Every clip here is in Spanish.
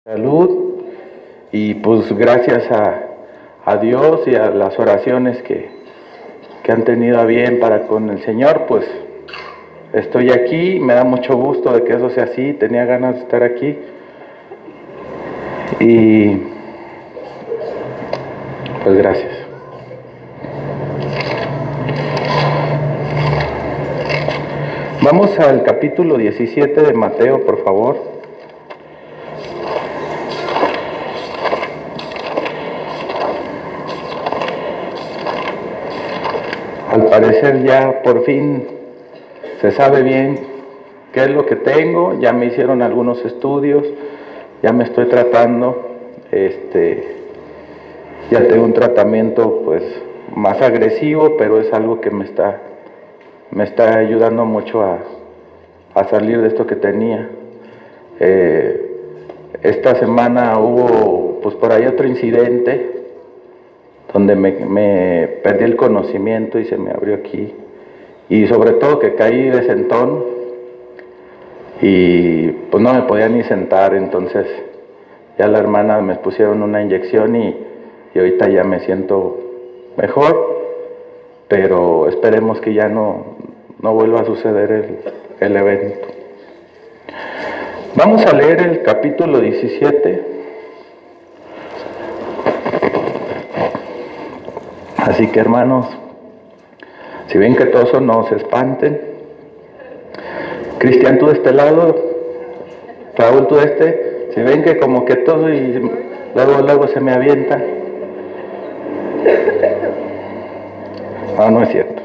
salud y pues gracias a Dios y a las oraciones que han tenido a bien para con el Señor, pues estoy aquí. Me da mucho gusto de que eso sea así. Tenía ganas de estar aquí y pues gracias. Vamos al capítulo 17 de Mateo, por favor. Al parecer ya por fin se sabe bien qué es lo que tengo. Ya me hicieron algunos estudios, ya me estoy tratando, ya tengo un tratamiento pues más agresivo, pero es algo que me está ayudando mucho a salir de esto que tenía. Esta semana hubo pues por ahí otro incidente donde me perdí el conocimiento y se me abrió aquí, y sobre todo que caí de sentón y pues no me podía ni sentar. Entonces ya la hermana me pusieron una inyección y ahorita ya me siento mejor, pero esperemos que ya no vuelva a suceder el evento. Vamos a leer el capítulo 17. Así que, hermanos, si ven que todos no se espanten. Cristian, tú de este lado, Raúl, tú de este. Si ven que como que todo y luego se me avienta. No es cierto.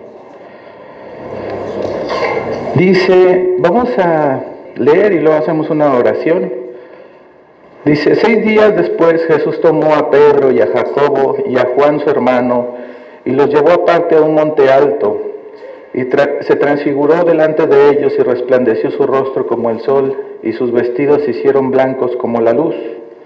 Dice, vamos a leer y luego hacemos una oración. Dice, 6 días después Jesús tomó a Pedro y a Jacobo y a Juan su hermano y los llevó aparte a un monte alto, y se transfiguró delante de ellos y resplandeció su rostro como el sol, y sus vestidos se hicieron blancos como la luz.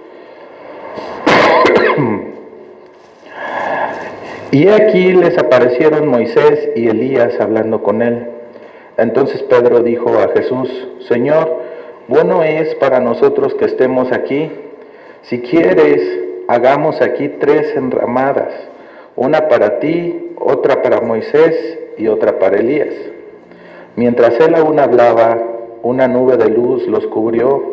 Y aquí les aparecieron Moisés y Elías hablando con él. Entonces Pedro dijo a Jesús, Señor, bueno es para nosotros que estemos aquí. Si quieres, hagamos aquí 3 enramadas, una para ti, otra para Moisés y otra para Elías. Mientras él aún hablaba, una nube de luz los cubrió,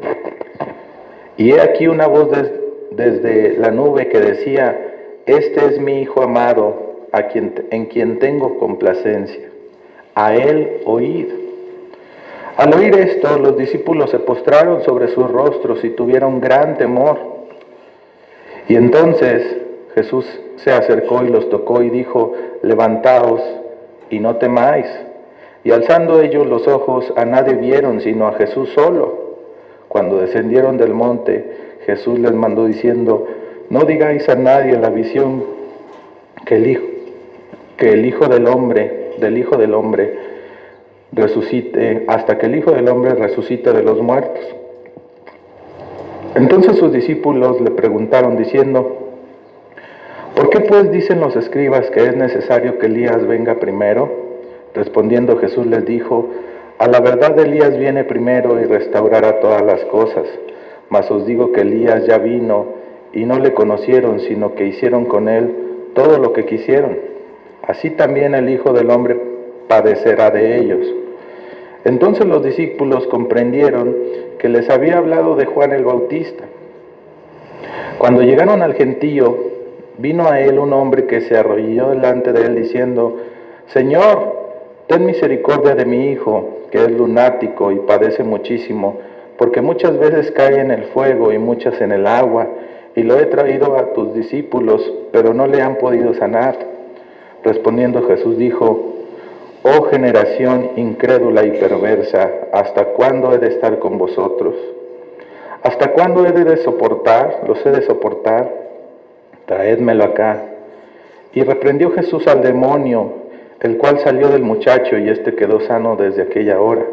y he aquí una voz desde la nube que decía, este es mi Hijo amado, en quien tengo complacencia. A él oíd. Al oír esto, los discípulos se postraron sobre sus rostros y tuvieron gran temor. Y entonces Jesús se acercó y los tocó y dijo, levantaos y no temáis. Y alzando ellos los ojos, a nadie vieron sino a Jesús solo. Cuando descendieron del monte, Jesús les mandó diciendo, no digáis a nadie la visión que el Hijo del Hombre resucite, hasta que el Hijo del Hombre resucite de los muertos. Entonces sus discípulos le preguntaron diciendo, ¿por qué pues dicen los escribas que es necesario que Elías venga primero? Respondiendo Jesús les dijo, a la verdad Elías viene primero y restaurará todas las cosas, mas os digo que Elías ya vino y no le conocieron, sino que hicieron con él todo lo que quisieron. Así también el Hijo del Hombre padecerá de ellos. Entonces los discípulos comprendieron que les había hablado de Juan el Bautista. Cuando llegaron al gentío, vino a él un hombre que se arrodilló delante de él diciendo, Señor, ten misericordia de mi hijo, que es lunático y padece muchísimo, porque muchas veces cae en el fuego y muchas en el agua, y lo he traído a tus discípulos, pero no le han podido sanar. Respondiendo Jesús dijo, oh generación incrédula y perversa, ¿hasta cuándo he de estar con vosotros? ¿Hasta cuándo los he de soportar? Traédmelo acá. Y reprendió Jesús al demonio, el cual salió del muchacho, y éste quedó sano desde aquella hora.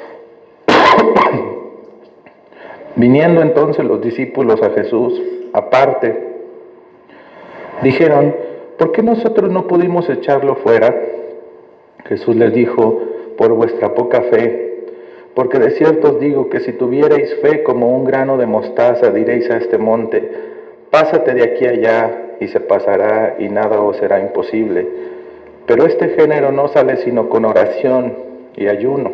Viniendo entonces los discípulos a Jesús, aparte, dijeron, ¿por qué nosotros no pudimos echarlo fuera? Jesús les dijo, por vuestra poca fe, porque de cierto os digo que si tuvierais fe como un grano de mostaza, diréis a este monte, pásate de aquí allá, y se pasará, y nada os será imposible. Pero este género no sale sino con oración y ayuno.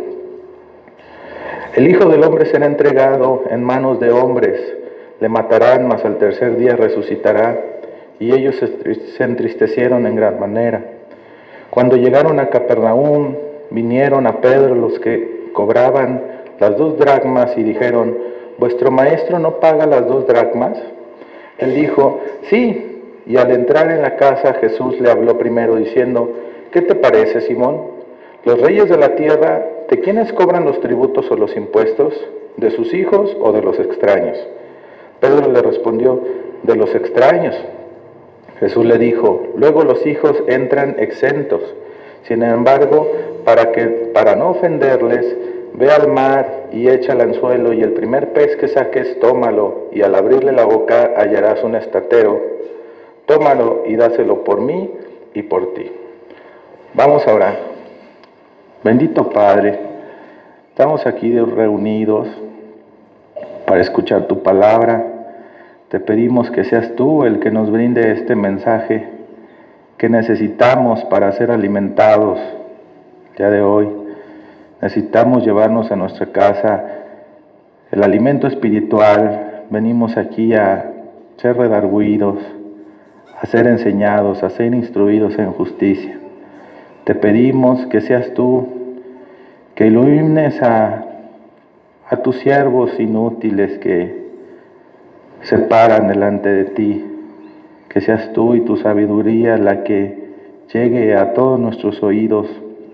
El Hijo del Hombre será entregado en manos de hombres, le matarán, mas al tercer día resucitará. Y ellos se entristecieron en gran manera. Cuando llegaron a Capernaum, vinieron a Pedro los que cobraban las 2 dracmas y dijeron, ¿vuestro maestro no paga las 2 dracmas? Él dijo, sí. Y al entrar en la casa, Jesús le habló primero diciendo, ¿qué te parece, Simón? ¿Los reyes de la tierra, de quiénes cobran los tributos o los impuestos? ¿De sus hijos o de los extraños? Pedro le respondió, de los extraños. Jesús le dijo, luego los hijos entran exentos. Sin embargo, para no ofenderles, ve al mar y echa el anzuelo, y el primer pez que saques, tómalo, y al abrirle la boca hallarás un estatero. Tómalo y dáselo por mí y por ti. Vamos a orar. Bendito Padre, estamos aquí reunidos para escuchar tu palabra. Te pedimos que seas tú el que nos brinde este mensaje que necesitamos para ser alimentados el día de hoy. Necesitamos llevarnos a nuestra casa el alimento espiritual. Venimos aquí a ser redarguidos, a ser enseñados, a ser instruidos en justicia. Te pedimos que seas tú, que ilumines a tus siervos inútiles que se paran delante de ti, que seas tú y tu sabiduría la que llegue a todos nuestros oídos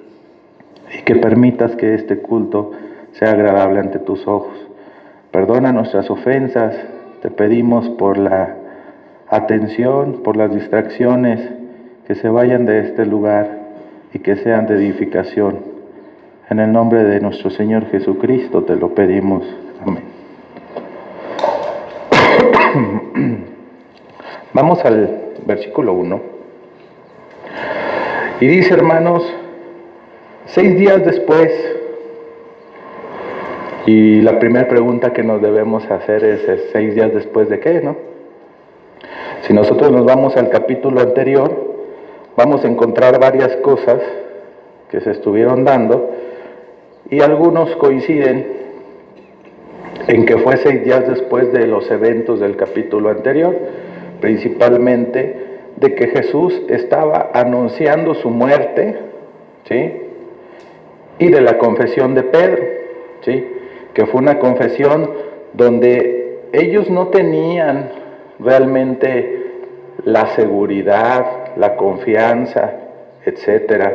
y que permitas que este culto sea agradable ante tus ojos. Perdona nuestras ofensas, te pedimos por la atención, por las distracciones, que se vayan de este lugar y que sean de edificación. En el nombre de nuestro Señor Jesucristo te lo pedimos. Amén. Vamos al versículo 1. Y dice, hermanos, 6 días después, y la primera pregunta que nos debemos hacer es 6 días después de qué, ¿no? Si nosotros nos vamos al capítulo anterior, vamos a encontrar varias cosas que se estuvieron dando, y algunos coinciden en que fue 6 días después de los eventos del capítulo anterior, principalmente de que Jesús estaba anunciando su muerte, ¿sí? Y de la confesión de Pedro, ¿sí? Que fue una confesión donde ellos no tenían realmente la seguridad, la confianza, etcétera,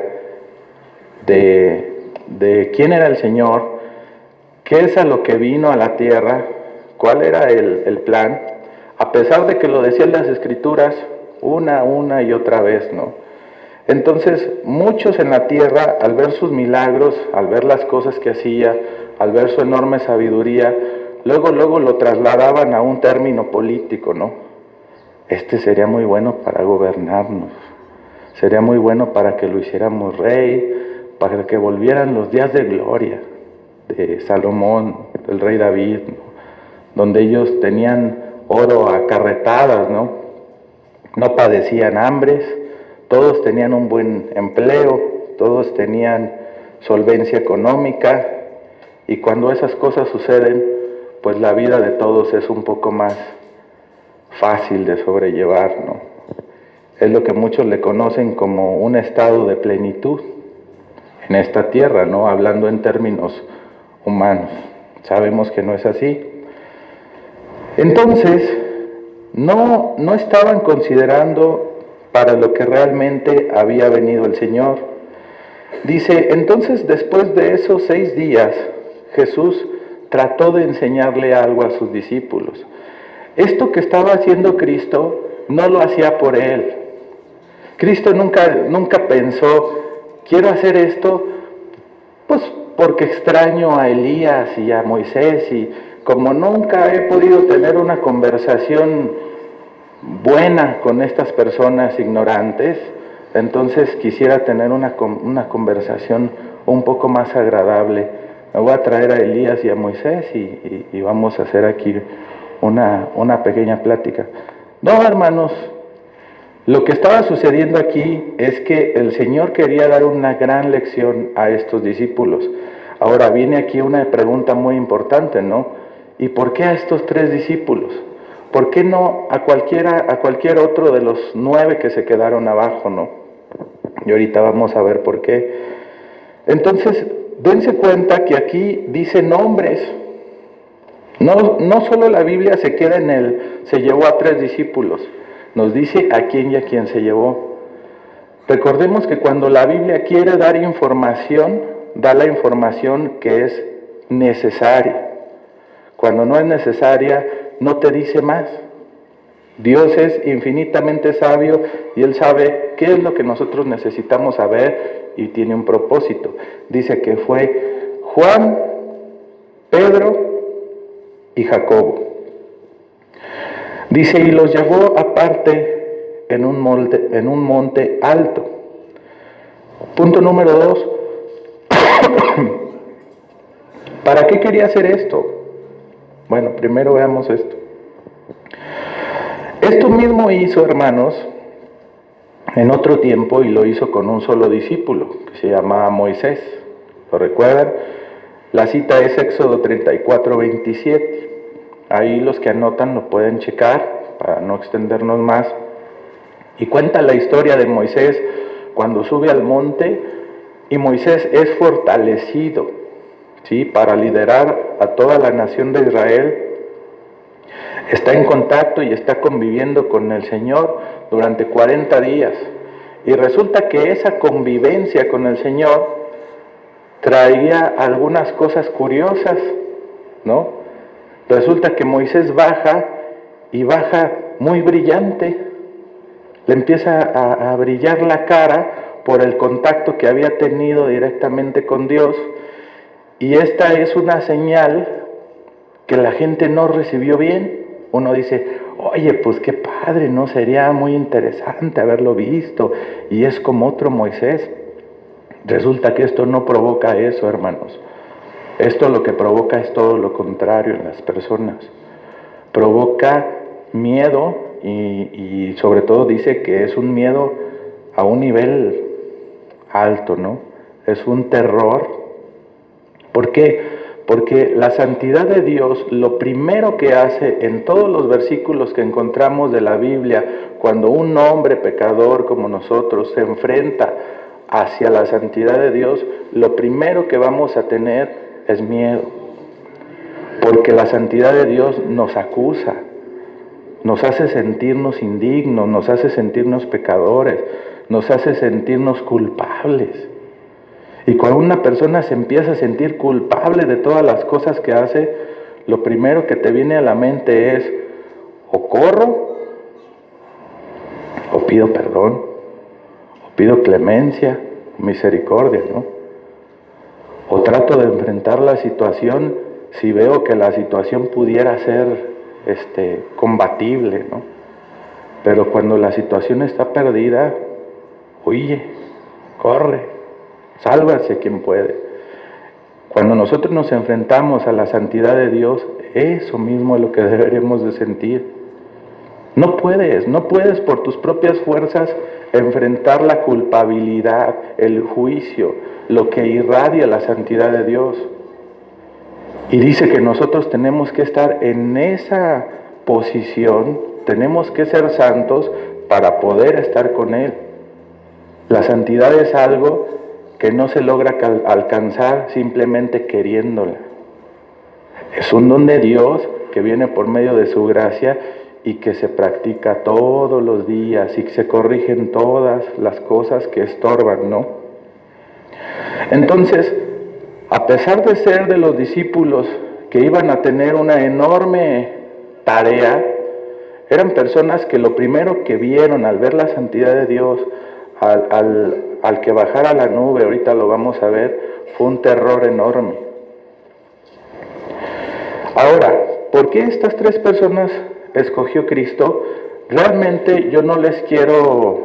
de quién era el Señor, qué es a lo que vino a la tierra, cuál era el plan, a pesar de que lo decían las Escrituras una y otra vez, ¿no? Entonces, muchos en la tierra, al ver sus milagros, al ver las cosas que hacía, al ver su enorme sabiduría, luego lo trasladaban a un término político, ¿no? Este sería muy bueno para gobernarnos, sería muy bueno para que lo hiciéramos rey, para que volvieran los días de gloria de Salomón, del rey David, ¿no? Donde ellos tenían oro a carretadas, ¿no? No padecían hambres, todos tenían un buen empleo, todos tenían solvencia económica, y cuando esas cosas suceden, pues la vida de todos es un poco más fácil de sobrellevar, ¿no? Es lo que muchos le conocen como un estado de plenitud en esta tierra, ¿no? Hablando en términos humanos. Sabemos que no es así. Entonces, no estaban considerando para lo que realmente había venido el Señor. Dice, entonces después de esos 6 días, Jesús trató de enseñarle algo a sus discípulos. Esto que estaba haciendo Cristo, no lo hacía por Él. Cristo nunca pensó, quiero hacer esto, pues porque extraño a Elías y a Moisés, y como nunca he podido tener una conversación buena con estas personas ignorantes, entonces quisiera tener una conversación un poco más agradable. me voy a traer a Elías y a Moisés y vamos a hacer aquí una pequeña plática. No, hermanos, lo que estaba sucediendo aquí es que el Señor quería dar una gran lección a estos discípulos. Ahora viene aquí una pregunta muy importante, ¿no? ¿Y por qué a estos 3 discípulos? ¿Por qué no a cualquier otro de los 9 que se quedaron abajo, no? Y ahorita vamos a ver por qué. Entonces, dense cuenta que aquí dice nombres. No solo la Biblia se queda se llevó a 3 discípulos. Nos dice a quién y a quién se llevó. Recordemos que cuando la Biblia quiere dar información, da la información que es necesaria. Cuando no es necesaria, no te dice más. Dios es infinitamente sabio y Él sabe qué es lo que nosotros necesitamos saber y tiene un propósito. Dice que fue Juan, Pedro y Jacobo. Dice, y los llevó aparte en un monte alto. Punto número 2. ¿Para qué quería hacer esto? Bueno, primero veamos esto. Esto mismo hizo, hermanos, en otro tiempo, y lo hizo con un solo discípulo, que se llamaba Moisés. ¿Lo recuerdan? La cita es Éxodo 34:27. Ahí los que anotan lo pueden checar para no extendernos más. Y cuenta la historia de Moisés cuando sube al monte y Moisés es fortalecido, ¿sí?, para liderar a toda la nación de Israel. Está en contacto y está conviviendo con el Señor durante 40 días. Y resulta que esa convivencia con el Señor traía algunas cosas curiosas, ¿no? Resulta que Moisés baja y baja muy brillante. Le empieza a brillar la cara por el contacto que había tenido directamente con Dios. Y esta es una señal que la gente no recibió bien. Uno dice, oye, pues qué padre, ¿no? Sería muy interesante haberlo visto. Y es como otro Moisés. Resulta que esto no provoca eso, hermanos. Esto lo que provoca es todo lo contrario en las personas. Provoca miedo y sobre todo dice que es un miedo a un nivel alto, ¿no? Es un terror. ¿Por qué? Porque la santidad de Dios, lo primero que hace en todos los versículos que encontramos de la Biblia, cuando un hombre pecador como nosotros se enfrenta hacia la santidad de Dios, lo primero que vamos a tener es miedo, porque la santidad de Dios nos acusa, nos hace sentirnos indignos, nos hace sentirnos pecadores, nos hace sentirnos culpables. Y cuando una persona se empieza a sentir culpable de todas las cosas que hace, lo primero que te viene a la mente es, o corro, o pido perdón, o pido clemencia, misericordia, ¿no? O trato de enfrentar la situación si veo que la situación pudiera ser combatible, ¿no? Pero cuando la situación está perdida, huye, corre, sálvase quien puede. Cuando nosotros nos enfrentamos a la santidad de Dios, eso mismo es lo que deberíamos de sentir. No puedes por tus propias fuerzas enfrentar la culpabilidad, el juicio, lo que irradia la santidad de Dios. Y dice que nosotros tenemos que estar en esa posición, tenemos que ser santos para poder estar con Él. La santidad es algo que no se logra alcanzar simplemente queriéndola. Es un don de Dios que viene por medio de su gracia y que se practica todos los días y que se corrigen todas las cosas que estorban, ¿no? Entonces, a pesar de ser de los discípulos que iban a tener una enorme tarea, eran personas que lo primero que vieron al ver la santidad de Dios, al que bajara la nube, ahorita lo vamos a ver, fue un terror enorme. Ahora, ¿por qué estas 3 personas escogió Cristo? Realmente yo no les quiero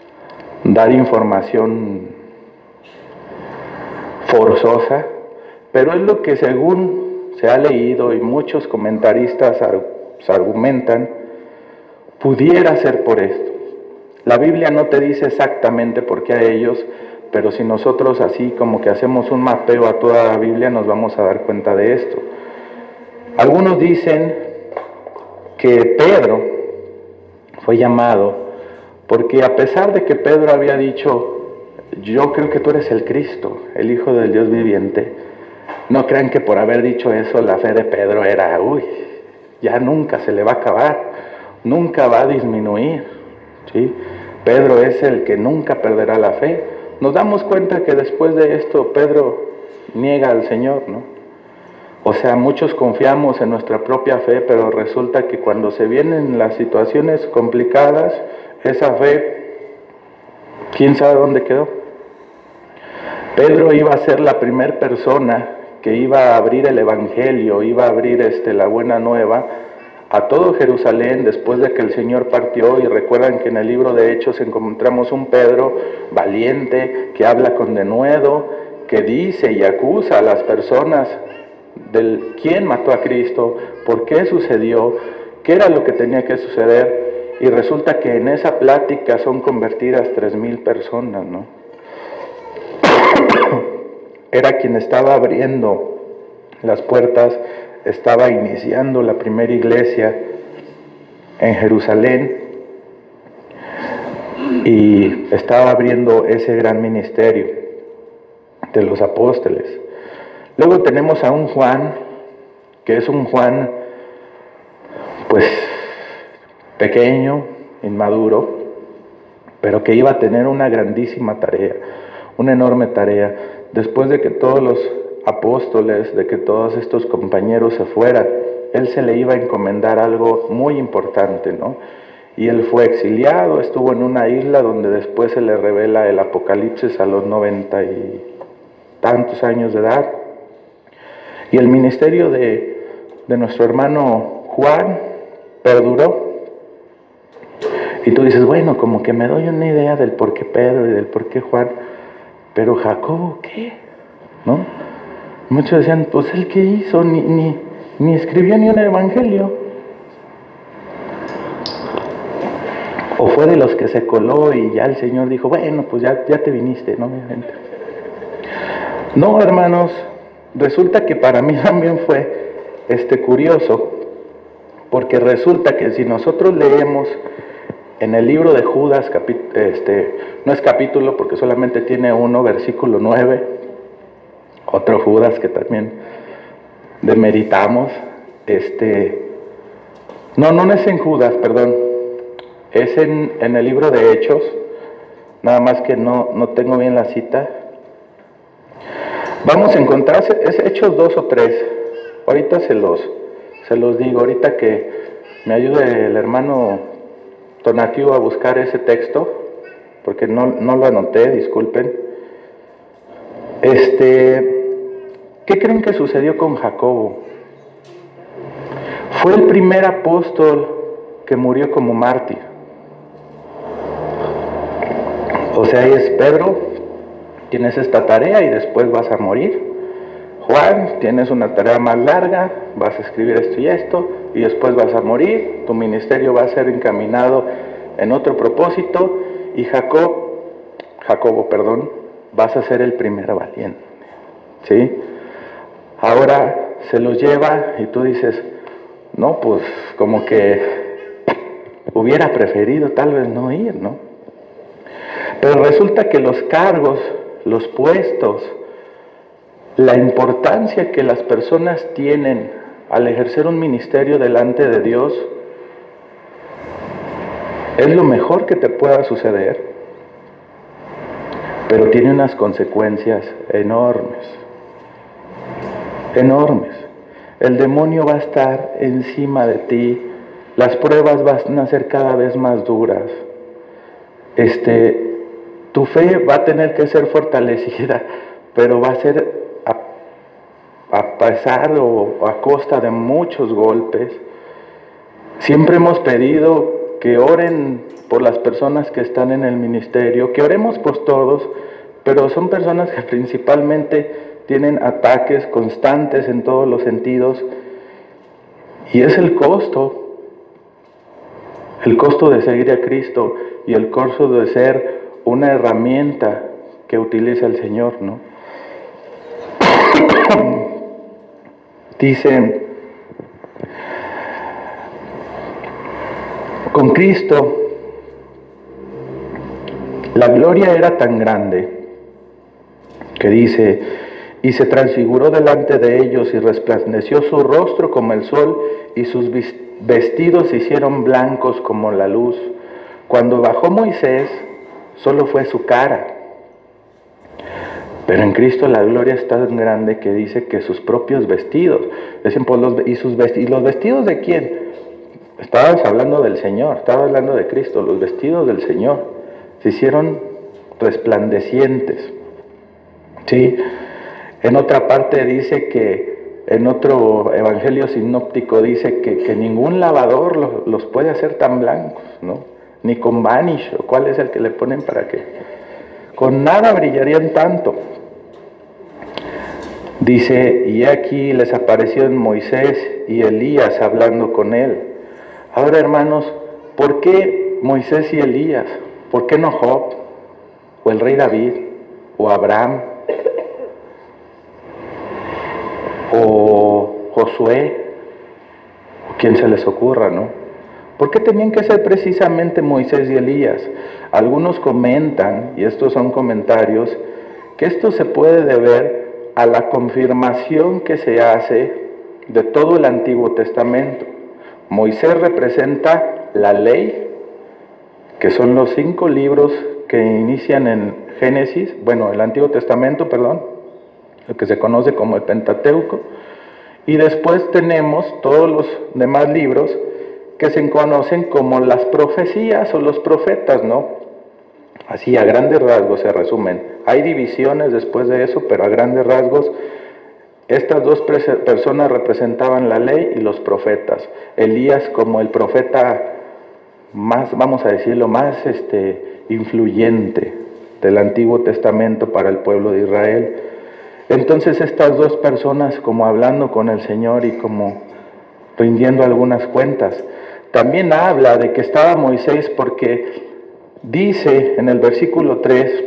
dar información forzosa, pero es lo que según se ha leído y muchos comentaristas argumentan, pudiera ser por esto. La Biblia no te dice exactamente por qué a ellos, pero si nosotros así como que hacemos un mapeo a toda la Biblia, nos vamos a dar cuenta de esto. Algunos dicen que Pedro fue llamado porque a pesar de que Pedro había dicho, yo creo que tú eres el Cristo, el Hijo del Dios viviente, no crean que por haber dicho eso la fe de Pedro era, ya nunca se le va a acabar, nunca va a disminuir, ¿sí? Pedro es el que nunca perderá la fe. Nos damos cuenta que después de esto Pedro niega al Señor, ¿no? O sea, muchos confiamos en nuestra propia fe, pero resulta que cuando se vienen las situaciones complicadas, esa fe, ¿quién sabe dónde quedó? Pedro iba a ser la primera persona que iba a abrir el Evangelio, iba a abrir la buena nueva a todo Jerusalén después de que el Señor partió. Y recuerdan que en el libro de Hechos encontramos un Pedro valiente que habla con denuedo, que dice y acusa a las personas del quién mató a Cristo, por qué sucedió, qué era lo que tenía que suceder. Y resulta que en esa plática son convertidas 3,000 personas, ¿no? Era quien estaba abriendo las puertas, estaba iniciando la primera iglesia en Jerusalén y estaba abriendo ese gran ministerio de los apóstoles. Luego tenemos a un Juan, que es un Juan pues pequeño, inmaduro, pero que iba a tener una grandísima tarea, una enorme tarea. Después de que todos los apóstoles, de que todos estos compañeros se fueran, él se le iba a encomendar algo muy importante, ¿no? Y él fue exiliado, estuvo en una isla donde después se le revela el Apocalipsis a los 90 y tantos años de edad. Y el ministerio de nuestro hermano Juan perduró. Y tú dices, bueno, como que me doy una idea del por qué Pedro y del por qué Juan, pero Jacobo, ¿qué? ¿No? Muchos decían, pues él qué hizo, ni escribió ni un evangelio. O fue de los que se coló y ya el Señor dijo, bueno, pues ya te viniste, ¿no? No, hermanos, resulta que para mí también fue curioso, porque resulta que si nosotros leemos en el libro de Judas, no es capítulo porque solamente tiene uno, versículo 9, otro Judas que también demeritamos, no es en Judas, perdón, es en el libro de Hechos, nada más que no tengo bien la cita. Vamos a encontrar, es Hechos 2 o 3, ahorita se los digo, ahorita que me ayude el hermano Tonatiu a buscar ese texto, porque no lo anoté, disculpen. ¿Qué creen que sucedió con Jacobo? Fue el primer apóstol que murió como mártir. O sea, es Pedro, tienes esta tarea y después vas a morir. Juan, tienes una tarea más larga, vas a escribir esto y esto, y después vas a morir, tu ministerio va a ser encaminado en otro propósito, y Jacobo, vas a ser el primer valiente, ¿sí? Ahora se los lleva y tú dices, no, pues como que hubiera preferido tal vez no ir, ¿no? Pero resulta que los cargos, los puestos, la importancia que las personas tienen al ejercer un ministerio delante de Dios es lo mejor que te pueda suceder, pero tiene unas consecuencias enormes. El demonio va a estar encima de ti, las pruebas van a ser cada vez más duras, tu fe va a tener que ser fortalecida, pero va a ser a pesar o a costa de muchos golpes. Siempre hemos pedido que oren por las personas que están en el ministerio, que oremos por todos, pero son personas que principalmente tienen ataques constantes en todos los sentidos, y es el costo de seguir a Cristo y el costo de ser una herramienta que utiliza el Señor, ¿no? Dice, con Cristo la gloria era tan grande que dice, y se transfiguró delante de ellos y resplandeció su rostro como el sol y sus vestidos se hicieron blancos como la luz. Cuando bajó Moisés, solo fue su cara. Pero en Cristo la gloria es tan grande que dice que sus propios vestidos, dicen, pues ¿y los vestidos de quién? Estabas hablando del Señor, estaba hablando de Cristo, los vestidos del Señor se hicieron resplandecientes. ¿Sí? En otra parte dice que, en otro evangelio sinóptico dice que ningún lavador los puede hacer tan blancos, ¿no? Ni con vanish, o cuál es el que le ponen para que con nada brillarían tanto. Dice, y aquí les apareció en Moisés y Elías hablando con él. Ahora, hermanos, ¿por qué Moisés y Elías? ¿Por qué no Job? ¿O el rey David? ¿O Abraham? ¿O Josué? ¿O quien se les ocurra, no? ¿Por qué tenían que ser precisamente Moisés y Elías? Algunos comentan, y estos son comentarios, que esto se puede deber a la confirmación que se hace de todo el Antiguo Testamento. Moisés representa la ley, que son los 5 libros que inician en Génesis, el Antiguo Testamento, lo que se conoce como el Pentateuco, y después tenemos todos los demás libros que se conocen como las profecías o los profetas, ¿no? Así a grandes rasgos se resumen. Hay divisiones después de eso, pero a grandes rasgos estas dos personas representaban la ley y los profetas. Elías como el profeta más, vamos a decirlo, más influyente del Antiguo Testamento para el pueblo de Israel. Entonces estas dos personas como hablando con el Señor y como rindiendo algunas cuentas. También habla de que estaba Moisés porque dice en el versículo 3,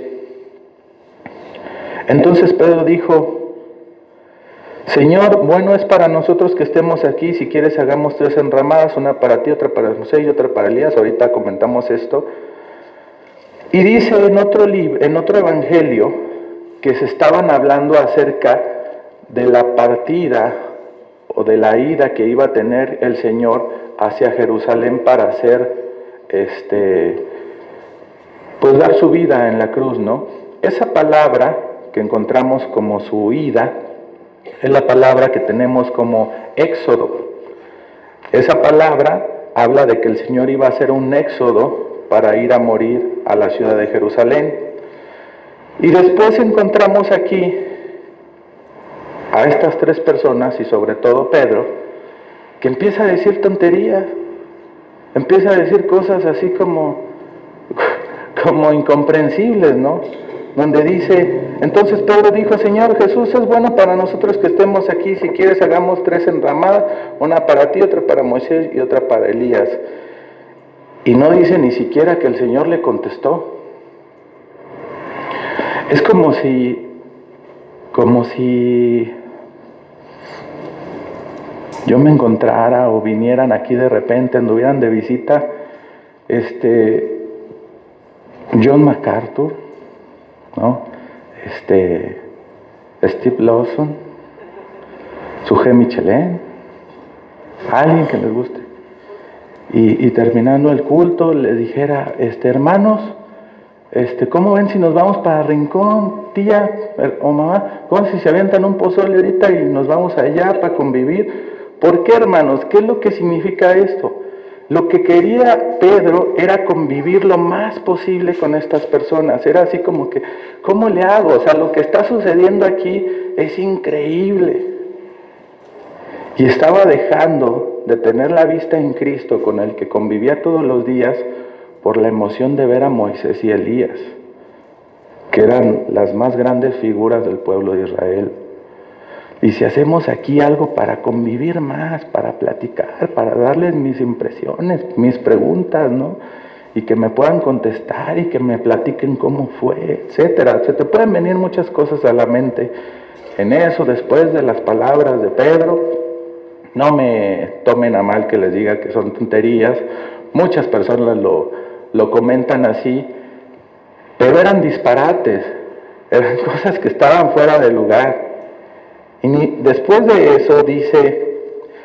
entonces Pedro dijo, Señor, bueno es para nosotros que estemos aquí, si quieres hagamos 3 enramadas, una para ti, otra para José y otra para Elías, ahorita comentamos esto. Y dice en otro evangelio que se estaban hablando acerca de la partida o de la ida que iba a tener el Señor hacia Jerusalén para hacer, pues dar su vida en la cruz, ¿no? Esa palabra que encontramos como su ida, es la palabra que tenemos como éxodo. Esa palabra habla de que el Señor iba a hacer un éxodo para ir a morir a la ciudad de Jerusalén. Y después encontramos aquí a estas 3 personas, y sobre todo Pedro, que empieza a decir tonterías, empieza a decir cosas así como incomprensibles, ¿no? Donde dice, entonces Pedro dijo, Señor Jesús, es bueno para nosotros que estemos aquí, si quieres hagamos 3 enramadas, una para ti, otra para Moisés y otra para Elías. Y no dice ni siquiera que el Señor le contestó. Es como si yo me encontrara o vinieran aquí de repente, anduvieran de visita, John MacArthur, ¿no? Steve Lawson, Sujé Michelin, alguien que les guste. Y terminando el culto le dijera, hermanos, ¿cómo ven si nos vamos para Rincón, tía o mamá? ¿Cómo si se avientan un pozole ahorita y nos vamos allá para convivir? ¿Por qué, hermanos? ¿Qué es lo que significa esto? Lo que quería Pedro era convivir lo más posible con estas personas. Era así como que, ¿cómo le hago? O sea, lo que está sucediendo aquí es increíble. Y estaba dejando de tener la vista en Cristo, con el que convivía todos los días, por la emoción de ver a Moisés y Elías, que eran las más grandes figuras del pueblo de Israel. Y si hacemos aquí algo para convivir más, para platicar, para darles mis impresiones, mis preguntas, ¿no? Y que me puedan contestar y que me platiquen cómo fue, etcétera. Se te pueden venir muchas cosas a la mente en eso, después de las palabras de Pedro. No me tomen a mal que les diga que son tonterías. Muchas personas lo comentan así, pero eran disparates, eran cosas que estaban fuera de lugar. Y después de eso dice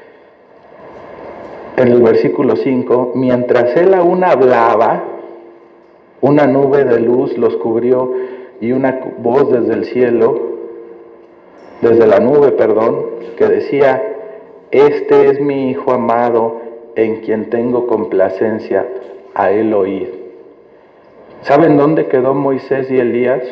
en el versículo 5, mientras él aún hablaba, una nube de luz los cubrió y una voz desde el cielo, desde la nube, que decía, este es mi Hijo amado, en quien tengo complacencia, a él oíd. ¿Saben dónde quedó Moisés y Elías?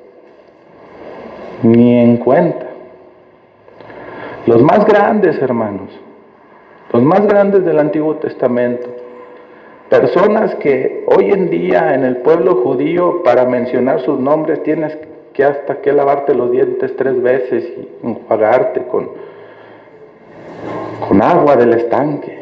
Ni en cuenta. Los más grandes, hermanos, los más grandes del Antiguo Testamento, personas que hoy en día en el pueblo judío, para mencionar sus nombres, tienes que hasta que lavarte los dientes 3 veces y enjuagarte con agua del estanque.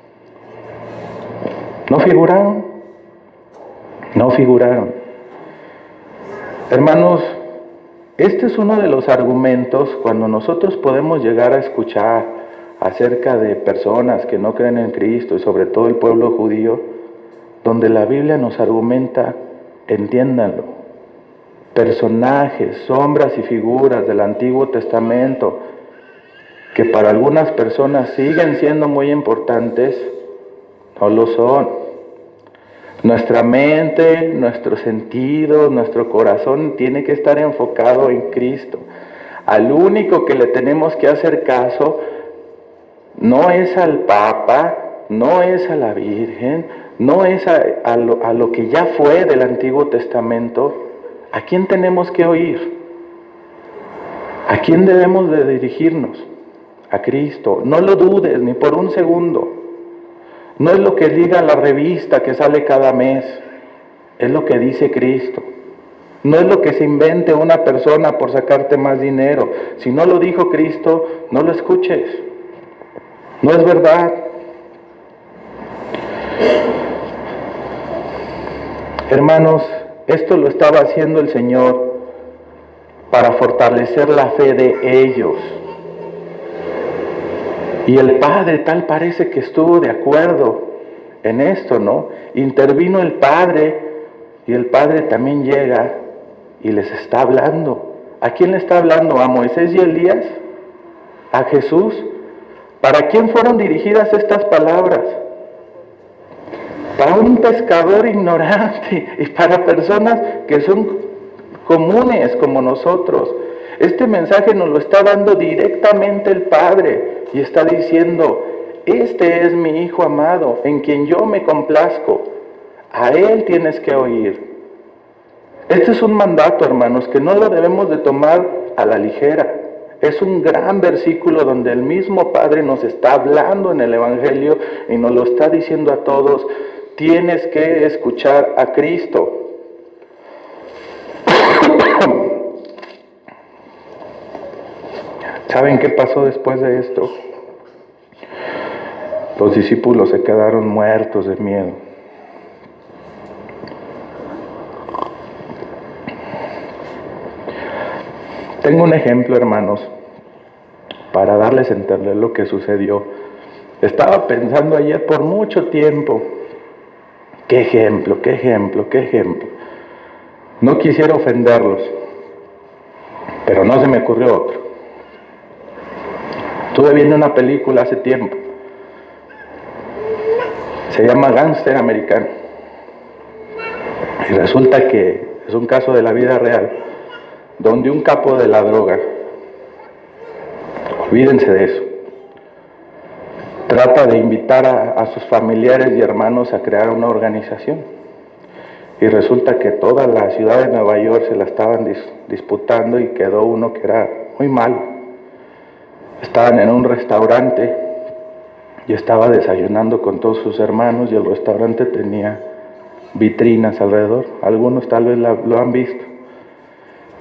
¿No figuraron? No figuraron. Hermanos, este es uno de los argumentos cuando nosotros podemos llegar a escuchar acerca de personas que no creen en Cristo y sobre todo el pueblo judío, donde la Biblia nos argumenta, entiéndanlo, personajes, sombras y figuras del Antiguo Testamento que para algunas personas siguen siendo muy importantes, no lo son. Nuestra mente, nuestro sentido, nuestro corazón tiene que estar enfocado en Cristo. Al único que le tenemos que hacer caso no es al Papa, no es a la Virgen, no es a lo que ya fue del Antiguo Testamento. ¿A quién tenemos que oír? ¿A quién debemos de dirigirnos? A Cristo. No lo dudes ni por un segundo. No es lo que diga la revista que sale cada mes, es lo que dice Cristo. No es lo que se invente una persona por sacarte más dinero. Si no lo dijo Cristo, no lo escuches. No es verdad. Hermanos, esto lo estaba haciendo el Señor para fortalecer la fe de ellos. Y el Padre tal parece que estuvo de acuerdo en esto, ¿no? Intervino el Padre y el Padre también llega y les está hablando. ¿A quién le está hablando? ¿A Moisés y Elías? ¿A Jesús? ¿Para quién fueron dirigidas estas palabras? Para un pescador ignorante y para personas que son comunes como nosotros. Este mensaje nos lo está dando directamente el Padre. Y está diciendo, este es mi Hijo amado, en quien yo me complazco. A Él tienes que oír. Este es un mandato, hermanos, que no lo debemos de tomar a la ligera. Es un gran versículo donde el mismo Padre nos está hablando en el Evangelio y nos lo está diciendo a todos. Tienes que escuchar a Cristo. ¿Saben qué pasó después de esto? Los discípulos se quedaron muertos de miedo. Tengo un ejemplo, hermanos, para darles a entender lo que sucedió. Estaba pensando ayer por mucho tiempo, qué ejemplo. No quisiera ofenderlos, pero no se me ocurrió otro. Estuve viendo una película hace tiempo. Se llama Gángster Americano. Y resulta que es un caso de la vida real, donde un capo de la droga, olvídense de eso, trata de invitar a sus familiares y hermanos a crear una organización. Y resulta que toda la ciudad de Nueva York se la estaban disputando y quedó uno que era muy malo. Estaban en un restaurante y estaba desayunando con todos sus hermanos y el restaurante tenía vitrinas alrededor. Algunos tal vez lo han visto.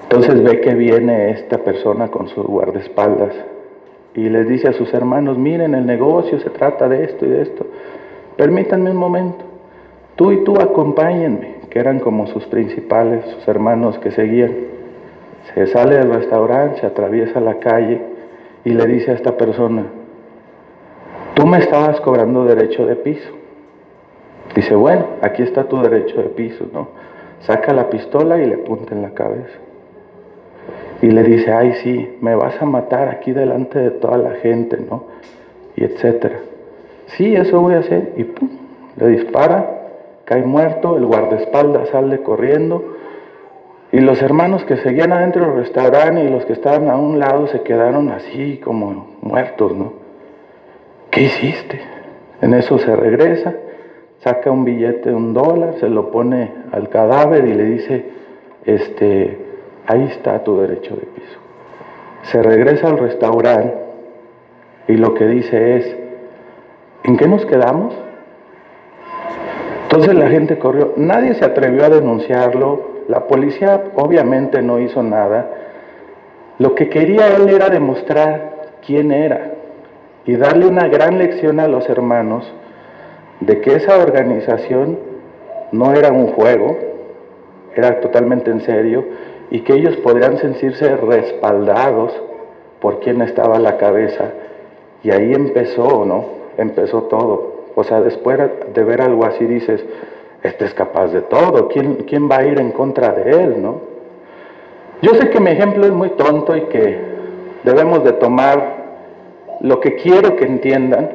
Entonces ve que viene esta persona con sus guardaespaldas y les dice a sus hermanos, miren, el negocio se trata de esto y de esto. Permítanme un momento, tú y tú acompáñenme, que eran como sus principales, sus hermanos que seguían. Se sale del restaurante, se atraviesa la calle y le dice a esta persona, tú me estabas cobrando derecho de piso. Dice, bueno, aquí está tu derecho de piso, ¿no? Saca la pistola y le apunta en la cabeza. Y le dice, ay sí, me vas a matar aquí delante de toda la gente, ¿no? Y etcétera. Sí, eso voy a hacer. Y pum, le dispara, cae muerto, el guardaespaldas sale corriendo. Y los hermanos que seguían adentro del restaurante y los que estaban a un lado se quedaron así como muertos, ¿no? ¿Qué hiciste? En eso se regresa, saca un billete de $1, se lo pone al cadáver y le dice, ahí está tu derecho de piso. Se regresa al restaurante y lo que dice es, ¿en qué nos quedamos? Entonces la gente corrió, nadie se atrevió a denunciarlo, la policía obviamente no hizo nada. Lo que quería él era demostrar quién era y darle una gran lección a los hermanos de que esa organización no era un juego, era totalmente en serio y que ellos podrían sentirse respaldados por quien estaba a la cabeza. Y ahí empezó, ¿no? Empezó todo. O sea, después de ver algo así dices, este es capaz de todo, ¿quién va a ir en contra de él, no? Yo sé que mi ejemplo es muy tonto y que debemos de tomar lo que quiero que entiendan.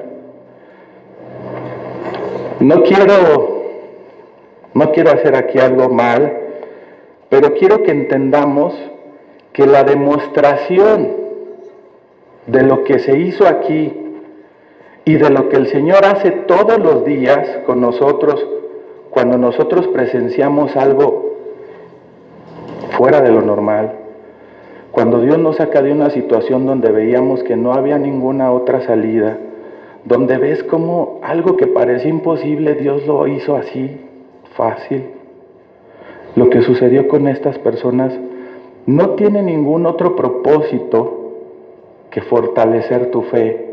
No quiero hacer aquí algo mal, pero quiero que entendamos que la demostración de lo que se hizo aquí y de lo que el Señor hace todos los días con nosotros, cuando nosotros presenciamos algo fuera de lo normal, cuando Dios nos saca de una situación donde veíamos que no había ninguna otra salida, donde ves como algo que parecía imposible, Dios lo hizo así, fácil. Lo que sucedió con estas personas no tiene ningún otro propósito que fortalecer tu fe.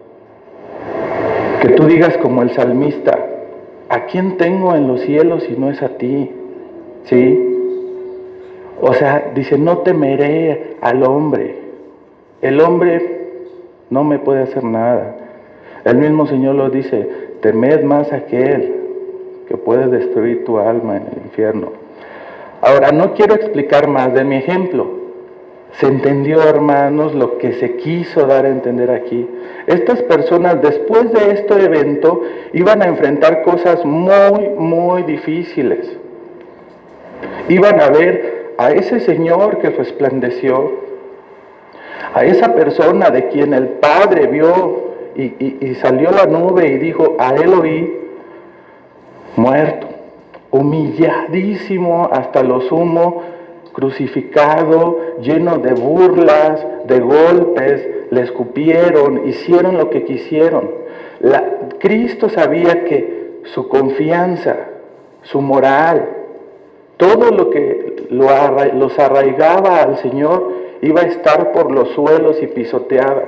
Que tú digas como el salmista, ¿a quién tengo en los cielos si no es a ti? ¿Sí? O sea, dice, no temeré al hombre. El hombre no me puede hacer nada. El mismo Señor lo dice, temed más a aquel que puede destruir tu alma en el infierno. Ahora, no quiero explicar más de mi ejemplo. Se entendió, hermanos, lo que se quiso dar a entender aquí. Estas personas, después de este evento, iban a enfrentar cosas muy, muy difíciles. Iban a ver a ese Señor que resplandeció, a esa persona de quien el Padre vio y salió la nube y dijo, a él oí, muerto, humilladísimo hasta lo sumo, crucificado, lleno de burlas, de golpes, le escupieron, hicieron lo que quisieron. Cristo sabía que su confianza, su moral, todo lo que los arraigaba al Señor iba a estar por los suelos y pisoteada.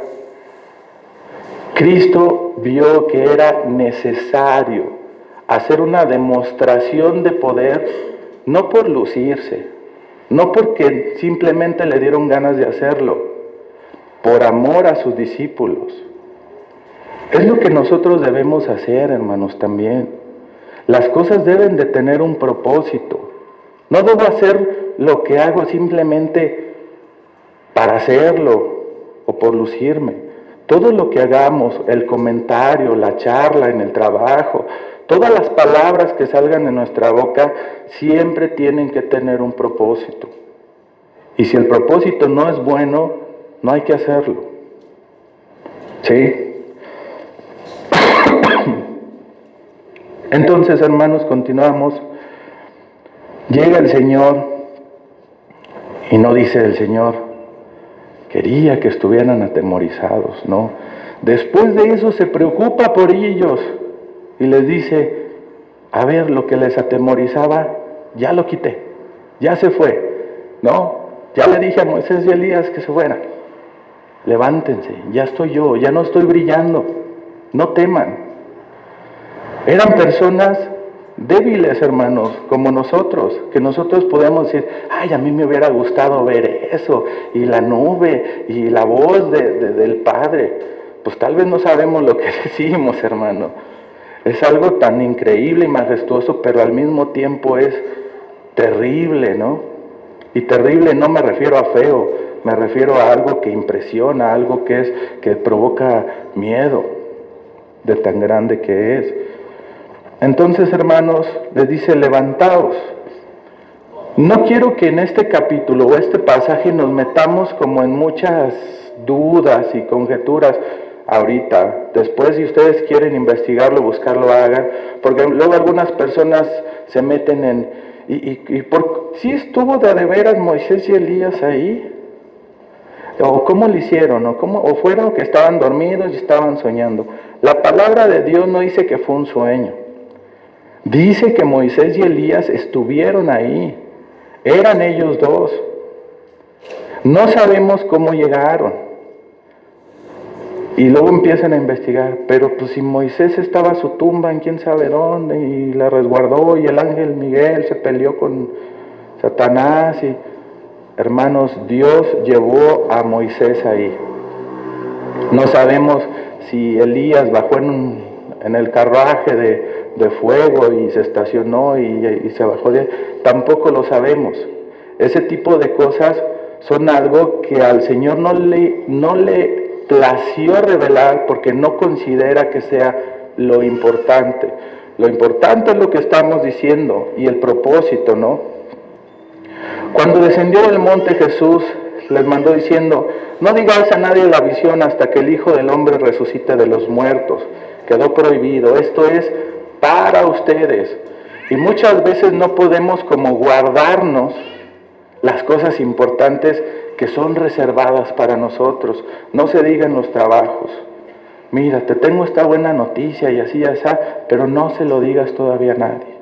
Cristo vio que era necesario hacer una demostración de poder, no por lucirse, no porque simplemente le dieron ganas de hacerlo, por amor a sus discípulos. Es lo que nosotros debemos hacer, hermanos, también. Las cosas deben de tener un propósito. No debo hacer lo que hago simplemente para hacerlo o por lucirme. Todo lo que hagamos, el comentario, la charla en el trabajo, todas las palabras que salgan de nuestra boca siempre tienen que tener un propósito. Y si el propósito no es bueno, no hay que hacerlo. ¿Sí? Entonces, hermanos, continuamos. Llega el Señor y no dice el Señor, quería que estuvieran atemorizados, ¿no? Después de eso se preocupa por ellos y les dice, a ver, lo que les atemorizaba, ya lo quité, ya se fue, ¿no? Ya le dije a Moisés y Elías que se fueran. Levántense, ya estoy yo, ya no estoy brillando. No teman. Eran personas débiles, hermanos, como nosotros, que nosotros podemos decir, ay, a mí me hubiera gustado ver eso, y la nube, y la voz del Padre. Pues tal vez no sabemos lo que decimos, hermano. Es algo tan increíble y majestuoso, pero al mismo tiempo es terrible, ¿no? Y terrible no me refiero a feo, me refiero a algo que impresiona, algo que provoca miedo de tan grande que es. Entonces, hermanos, les dice, levantaos. No quiero que en este capítulo o este pasaje nos metamos como en muchas dudas y conjeturas ahorita. Después, si ustedes quieren investigarlo, buscarlo, hagan. Porque luego algunas personas se meten en... ¿Sí estuvo de veras Moisés y Elías ahí? ¿O cómo lo hicieron? ¿O fueron que estaban dormidos y estaban soñando? La palabra de Dios no dice que fue un sueño. Dice que Moisés y Elías estuvieron ahí. Eran ellos dos. No sabemos cómo llegaron. Y luego empiezan a investigar. Pero pues si Moisés estaba a su tumba en quién sabe dónde y la resguardó y el ángel Miguel se peleó con Satanás y... Hermanos, Dios llevó a Moisés ahí. No sabemos si Elías bajó en el carruaje de fuego y se estacionó y se bajó de... Tampoco lo sabemos. Ese tipo de cosas son algo que al Señor no le plació revelar porque no considera que sea lo importante. Lo importante es lo que estamos diciendo y el propósito, ¿no? Cuando descendió del monte Jesús les mandó diciendo, no digáis a nadie la visión hasta que el Hijo del Hombre resucite de los muertos. Quedó prohibido. Esto es para ustedes. Y muchas veces no podemos como guardarnos las cosas importantes que son reservadas para nosotros. No se digan los trabajos. Mira, te tengo esta buena noticia y así, así, pero no se lo digas todavía a nadie.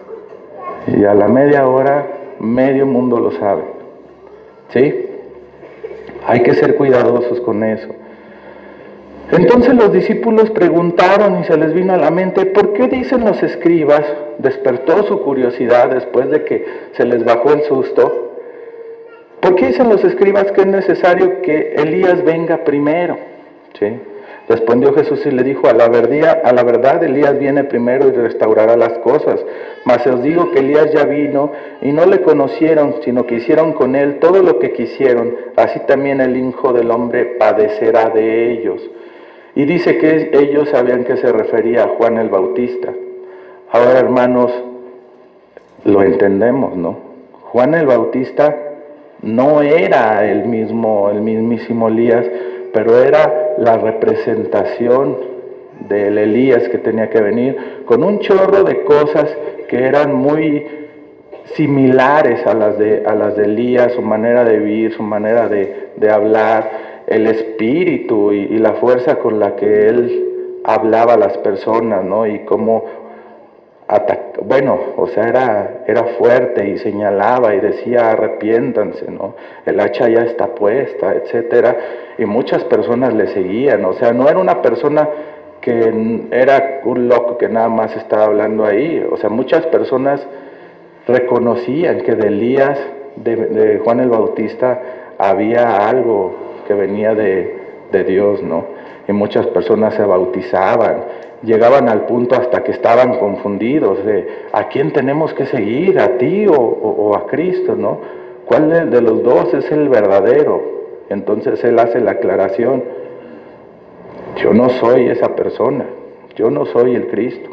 Y a la media hora, medio mundo lo sabe. ¿Sí? Hay que ser cuidadosos con eso. Entonces los discípulos preguntaron y se les vino a la mente, ¿por qué dicen los escribas? Despertó su curiosidad después de que se les bajó el susto. ¿Por qué dicen los escribas que es necesario que Elías venga primero? ¿Sí? Respondió Jesús y le dijo, a la verdad Elías viene primero y restaurará las cosas. Mas os digo que Elías ya vino y no le conocieron, sino que hicieron con él todo lo que quisieron. Así también el Hijo del Hombre padecerá de ellos. Y dice que ellos sabían que se refería a Juan el Bautista. Ahora, hermanos, lo entendemos, ¿no? Juan el Bautista no era el mismísimo Elías, pero era la representación del Elías que tenía que venir con un chorro de cosas que eran muy similares a las de Elías, su manera de vivir, su manera de hablar, el espíritu y la fuerza con la que él hablaba a las personas, ¿no? Y cómo era fuerte y señalaba y decía arrepiéntanse, ¿no? El hacha ya está puesta, etcétera, y muchas personas le seguían, o sea, no era una persona que era un loco que nada más estaba hablando ahí, o sea, muchas personas reconocían que de Elías, de Juan el Bautista, había algo que venía de Dios, ¿no? Y muchas personas se bautizaban, llegaban al punto hasta que estaban confundidos de ¿a quién tenemos que seguir? ¿A ti o a Cristo, no? ¿Cuál de los dos es el verdadero? Entonces él hace la aclaración, yo no soy esa persona, yo no soy el Cristo.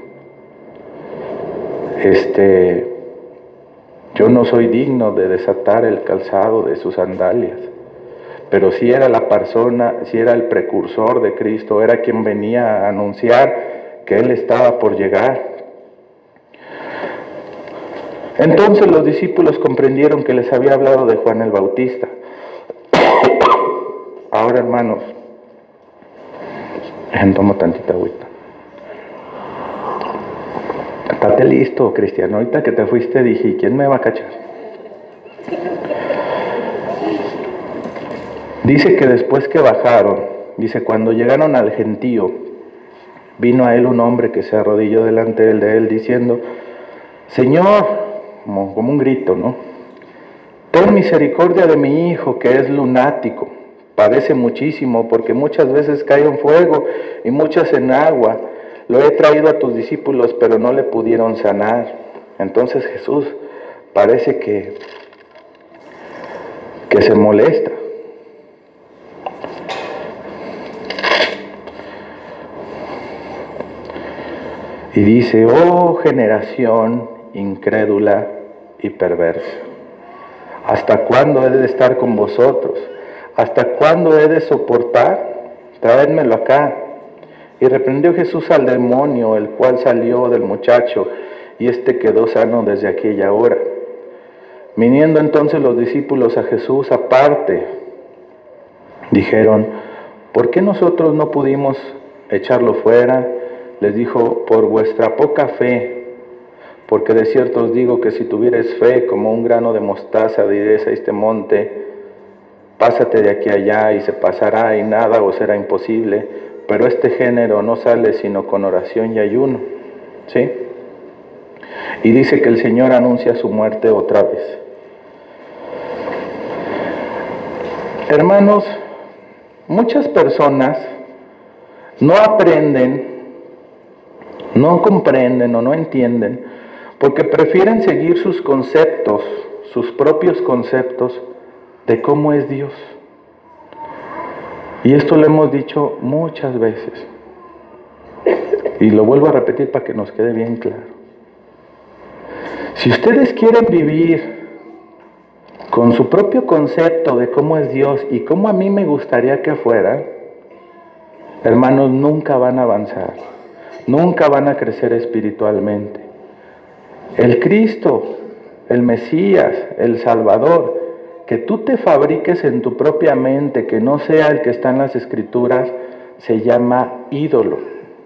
Yo no soy digno de desatar el calzado de sus sandalias. Pero sí era la persona, sí era el precursor de Cristo, era quien venía a anunciar que Él estaba por llegar. Entonces los discípulos comprendieron que les había hablado de Juan el Bautista. Ahora, hermanos, tomo tantita agüita. Estate listo, Cristiano. Ahorita que te fuiste dije, ¿quién me va a cachar? Dice que después que bajaron, dice, cuando llegaron al gentío, vino a él un hombre que se arrodilló delante de él diciendo, Señor, como un grito, ¿no? Ten misericordia de mi hijo que es lunático, padece muchísimo porque muchas veces cae en fuego y muchas en agua. Lo he traído a tus discípulos, pero no le pudieron sanar. Entonces Jesús parece que se molesta. Y dice, oh generación incrédula y perversa, ¿hasta cuándo he de estar con vosotros? ¿Hasta cuándo he de soportar? Traédmelo acá. Y reprendió Jesús al demonio, el cual salió del muchacho, y éste quedó sano desde aquella hora. Viniendo entonces los discípulos a Jesús aparte, dijeron, ¿por qué nosotros no pudimos echarlo fuera? Les dijo, por vuestra poca fe, porque de cierto os digo que si tuvierais fe como un grano de mostaza, diréis a este monte, pásate de aquí a allá y se pasará y nada os será imposible, pero este género no sale sino con oración y ayuno, ¿sí? Y dice que el Señor anuncia su muerte otra vez. Hermanos, muchas personas no aprenden, no comprenden o no entienden, porque prefieren seguir sus conceptos, sus propios conceptos de cómo es Dios. Y esto lo hemos dicho muchas veces. Y lo vuelvo a repetir para que nos quede bien claro. Si ustedes quieren vivir con su propio concepto de cómo es Dios y cómo a mí me gustaría que fuera, hermanos, nunca van a avanzar, nunca van a crecer espiritualmente. El Cristo, el Mesías, el Salvador, que tú te fabriques en tu propia mente, que no sea el que está en las Escrituras, se llama ídolo.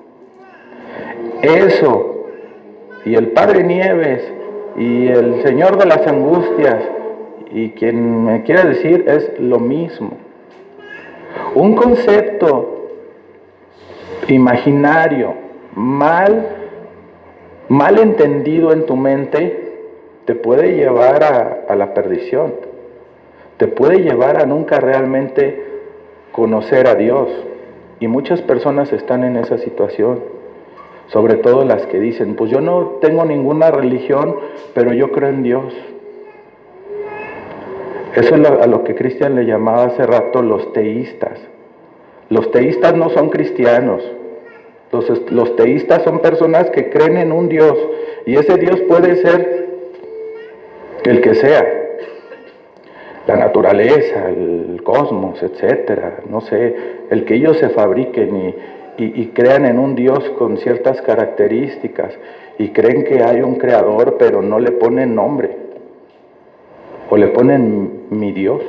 Eso, y el Padre Nieves, y el Señor de las Angustias, y quien me quiera decir, es lo mismo. Un concepto imaginario, mal entendido en tu mente, te puede llevar a la perdición. Te puede llevar a nunca realmente conocer a Dios. Y muchas personas están en esa situación. Sobre todo las que dicen, pues yo no tengo ninguna religión, pero yo creo en Dios. Eso es a lo que Cristian le llamaba hace rato los teístas. Los teístas no son cristianos. Los teístas son personas que creen en un Dios. Y ese Dios puede ser el que sea. La naturaleza, el cosmos, etcétera. No sé, el que ellos se fabriquen y crean en un Dios con ciertas características. Y creen que hay un creador, pero no le ponen nombre. O le ponen mi Dios.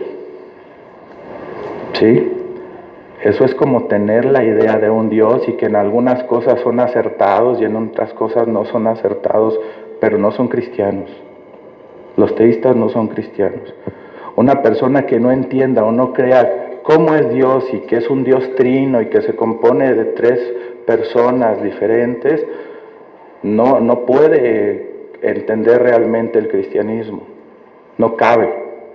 ¿Sí? Eso es como tener la idea de un Dios y que en algunas cosas son acertados y en otras cosas no son acertados, pero no son cristianos. Los teístas no son cristianos. Una persona que no entienda o no crea cómo es Dios y que es un Dios trino y que se compone de 3 personas diferentes, no puede entender realmente el cristianismo. No cabe.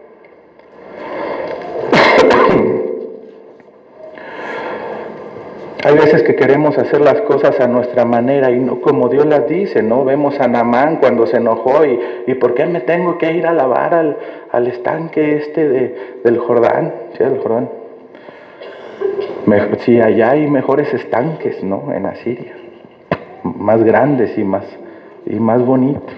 Hay veces que queremos hacer las cosas a nuestra manera y no como Dios las dice, ¿no? Vemos a Naamán cuando se enojó y ¿por qué me tengo que ir a lavar al estanque del Jordán? ¿Sí, del Jordán? Sí, allá hay mejores estanques, ¿no? En Asiria. Más grandes y más bonitos.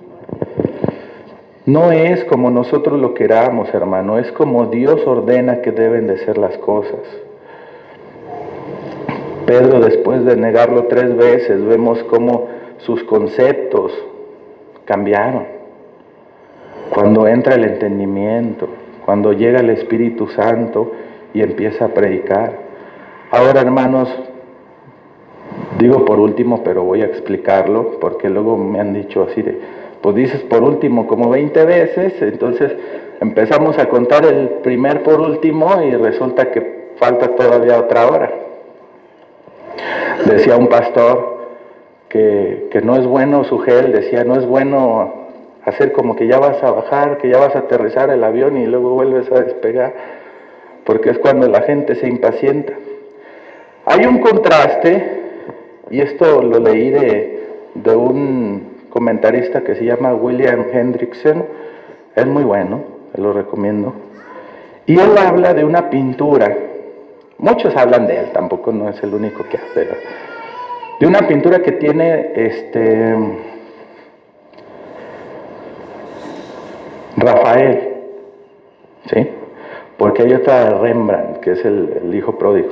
No es como nosotros lo queramos, hermano, es como Dios ordena que deben de ser las cosas. Pedro, después de negarlo 3 veces, vemos cómo sus conceptos cambiaron. Cuando entra el entendimiento, cuando llega el Espíritu Santo y empieza a predicar. Ahora, hermanos, digo por último, pero voy a explicarlo, porque luego me han dicho así de, pues dices por último como 20 veces, entonces Empezamos a contar el primer por último y resulta que falta todavía otra hora. Decía un pastor que no es bueno, Sugel decía, no es bueno hacer como que ya vas a bajar, que ya vas a aterrizar el avión y luego vuelves a despegar, porque es cuando la gente se impacienta. Hay un contraste, y esto lo leí de un comentarista que se llama William Hendrickson, es muy bueno, lo recomiendo, y él habla de una pintura, muchos hablan de él, tampoco no es el único que habla, de una pintura que tiene Rafael, ¿sí? Porque hay otra de Rembrandt, que es el hijo pródigo.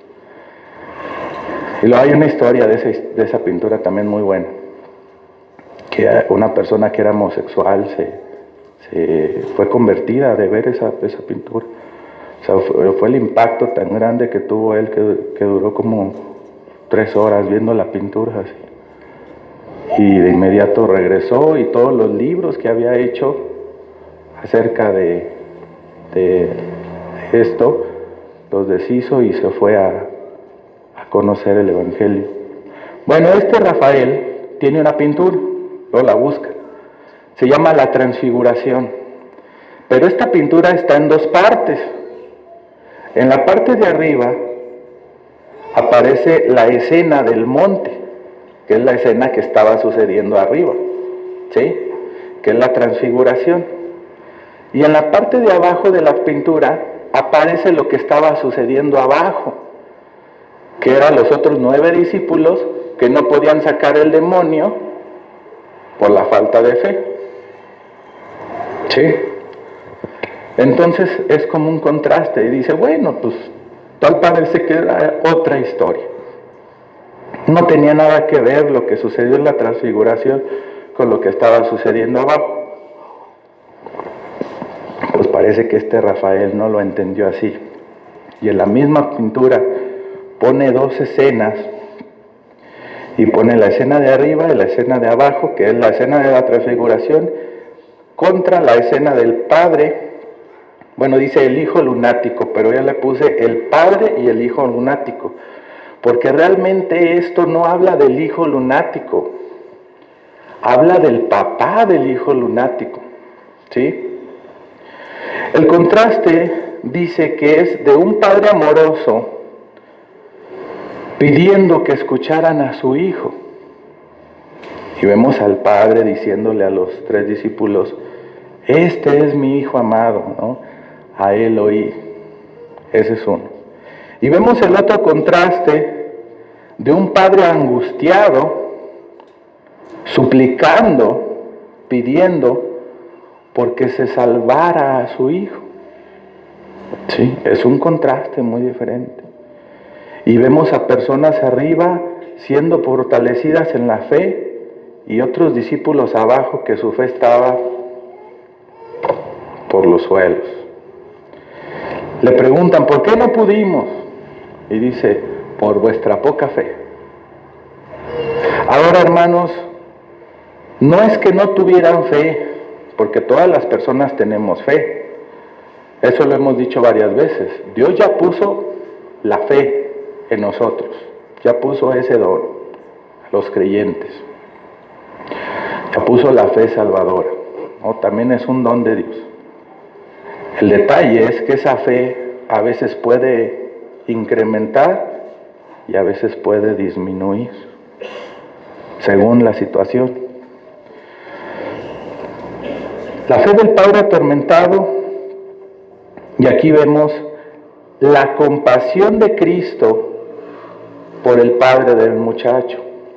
Y luego hay una historia de esa pintura también muy buena, que una persona que era homosexual se fue convertida de ver esa pintura. O sea, fue el impacto tan grande que tuvo él que duró como 3 horas viendo la pintura así. Y de inmediato regresó y todos los libros que había hecho acerca de esto los deshizo y se fue a conocer el Evangelio. Bueno, este Rafael tiene una pintura, luego la busca, se llama La Transfiguración, pero esta pintura está en 2 partes. En la parte de arriba aparece la escena del monte, que es la escena que estaba sucediendo arriba, ¿sí? Que es la transfiguración. Y en la parte de abajo de la pintura aparece lo que estaba sucediendo abajo, que eran los otros 9 discípulos que no podían sacar el demonio por la falta de fe. ¿Sí? Entonces es como un contraste y dice, bueno, pues tal parece que era otra historia. No tenía nada que ver lo que sucedió en la transfiguración con lo que estaba sucediendo abajo. Pues parece que este Rafael no lo entendió así. Y en la misma pintura pone 2 escenas y pone la escena de arriba y la escena de abajo, que es la escena de la transfiguración, contra la escena del Padre. Bueno, dice el Hijo lunático, pero ya le puse el Padre y el Hijo lunático, porque realmente esto no habla del Hijo lunático, habla del papá del Hijo lunático, ¿sí? El contraste dice que es de un padre amoroso pidiendo que escucharan a su hijo. Y vemos al padre diciéndole a los 3 discípulos, este es mi hijo amado, ¿no? A él oí. Ese es uno. Y vemos el otro contraste de un padre angustiado, suplicando, pidiendo porque se salvara a su hijo. Sí, es un contraste muy diferente. Y vemos a personas arriba siendo fortalecidas en la fe y otros discípulos abajo que su fe estaba por los suelos. Le preguntan, ¿por qué no pudimos? Y dice, por vuestra poca fe. Ahora, hermanos, no es que no tuvieran fe, porque todas las personas tenemos fe. Eso lo hemos dicho varias veces. Dios ya puso la fe en nosotros, ya puso ese don a los creyentes, ya puso la fe salvadora, ¿no? También es un don de Dios. El detalle es que esa fe a veces puede incrementar y a veces puede disminuir según la situación. La fe del padre atormentado, y aquí vemos la compasión de Cristo por el padre del muchacho.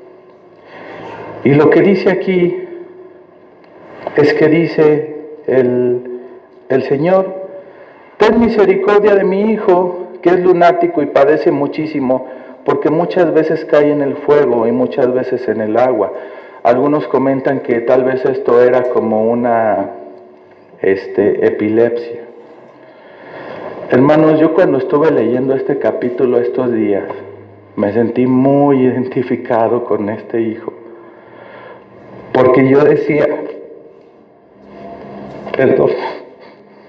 Y lo que dice aquí es que dice el Señor, ten misericordia de mi hijo, que es lunático y padece muchísimo, porque muchas veces cae en el fuego y muchas veces en el agua. Algunos comentan que tal vez esto era como una epilepsia. Hermanos, yo cuando estuve leyendo este capítulo estos días, me sentí muy identificado con este hijo, porque yo decía, perdón,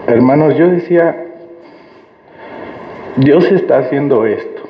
Hermanos, yo decía, Dios está haciendo esto.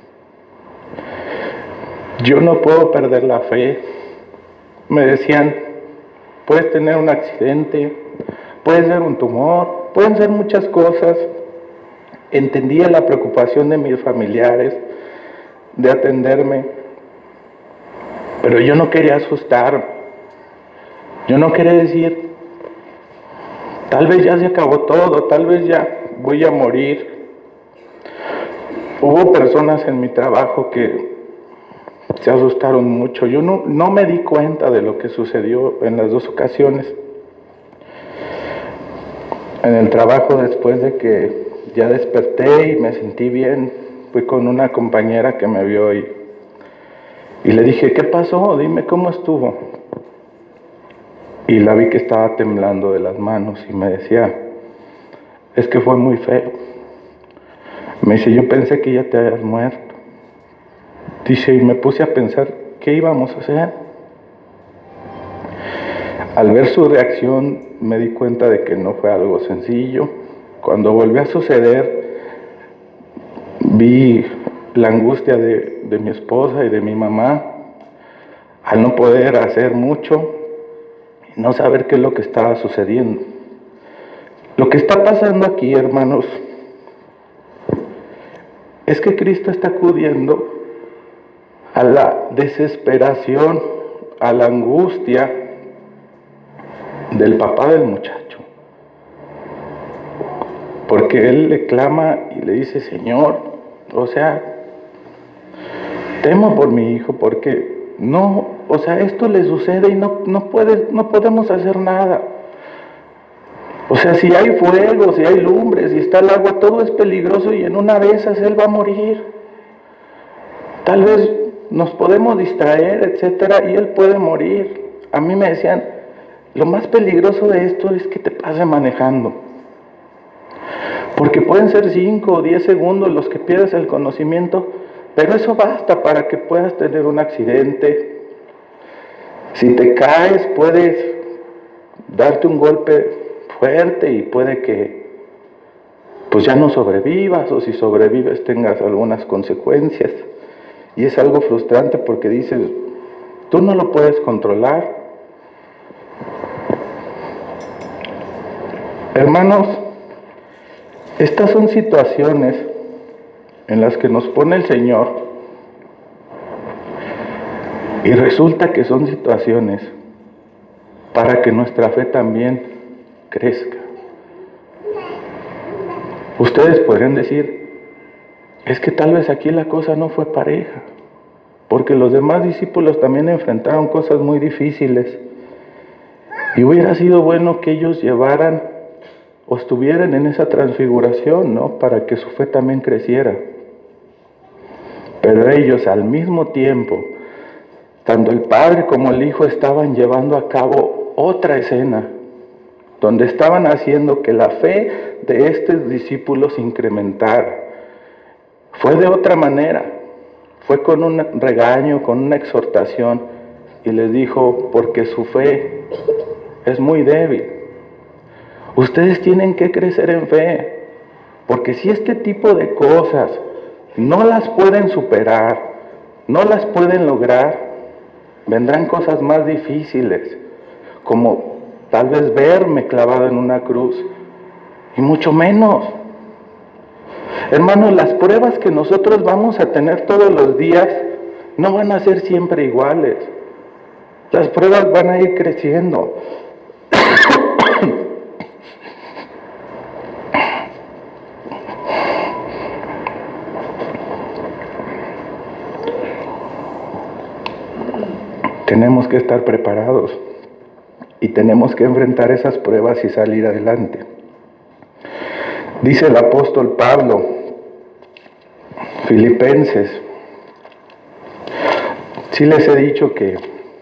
Yo no puedo perder la fe. Me decían, puedes tener un accidente, puede ser un tumor, pueden ser muchas cosas. Entendía la preocupación de mis familiares de atenderme, pero yo no quería asustarme. Yo no quería decir, tal vez ya se acabó todo, tal vez ya voy a morir. Hubo personas en mi trabajo que se asustaron mucho. Yo no me di cuenta de lo que sucedió en las dos ocasiones. En el trabajo, después de que ya desperté y me sentí bien, fui con una compañera que me vio y le dije, ¿qué pasó? Dime cómo estuvo. Y la vi que estaba temblando de las manos y me decía, es que fue muy feo. Me dice, yo pensé que ya te habías muerto. Dice, y me puse a pensar, ¿qué íbamos a hacer? Al ver su reacción me di cuenta de que no fue algo sencillo. Cuando volvió a suceder, vi la angustia de mi esposa y de mi mamá al no poder hacer mucho y no saber qué es lo que estaba sucediendo. Lo que está pasando aquí, hermanos, es que Cristo está acudiendo a la desesperación, a la angustia del papá del muchacho. Porque él le clama y le dice, Señor, o sea, temo por mi hijo porque no, o sea, esto le sucede y no podemos hacer nada. O sea, si hay fuego, si hay lumbre, si está el agua, todo es peligroso y en una de esas él va a morir. Tal vez nos podemos distraer, etcétera, y él puede morir. A mí me decían, lo más peligroso de esto es que te pase manejando. Porque pueden ser 5 o 10 segundos los que pierdes el conocimiento, pero eso basta para que puedas tener un accidente. Si te caes, puedes darte un golpe fuerte y puede que pues ya no sobrevivas, o si sobrevives tengas algunas consecuencias. Y es algo frustrante porque dices, tú no lo puedes controlar. Hermanos, estas son situaciones en las que nos pone el Señor y resulta que son situaciones para que nuestra fe también crezca. Ustedes podrían decir, es que tal vez aquí la cosa no fue pareja, porque los demás discípulos también enfrentaron cosas muy difíciles y hubiera sido bueno que ellos llevaran o estuvieran en esa transfiguración, ¿no? Para que su fe también creciera. Pero ellos al mismo tiempo, tanto el Padre como el Hijo estaban llevando a cabo otra escena, donde estaban haciendo que la fe de estos discípulos incrementara. Fue de otra manera, fue con un regaño, con una exhortación, y les dijo, porque su fe es muy débil. Ustedes tienen que crecer en fe, porque si este tipo de cosas no las pueden superar, no las pueden lograr, vendrán cosas más difíciles, como tal vez verme clavado en una cruz, y mucho menos. Hermanos, las pruebas que nosotros vamos a tener todos los días no van a ser siempre iguales. Las pruebas van a ir creciendo. Tenemos que estar preparados y tenemos que enfrentar esas pruebas y salir adelante. Dice el apóstol Pablo, Filipenses, sí les he dicho que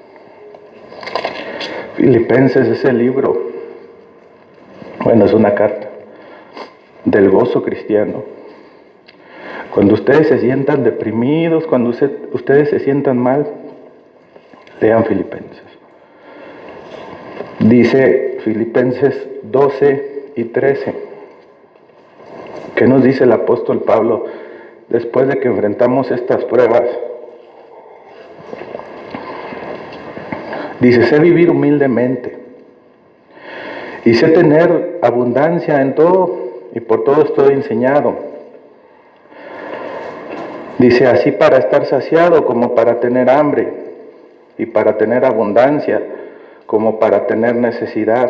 Filipenses es el libro, bueno, es una carta del gozo cristiano. Cuando ustedes se sientan deprimidos, cuando ustedes se sientan mal, lean Filipenses. Dice Filipenses 12 y 13. ¿Qué nos dice el apóstol Pablo después de que enfrentamos estas pruebas? Dice, sé vivir humildemente y sé tener abundancia en todo y por todo estoy enseñado. Dice, así para estar saciado como para tener hambre y para tener abundancia como para tener necesidad.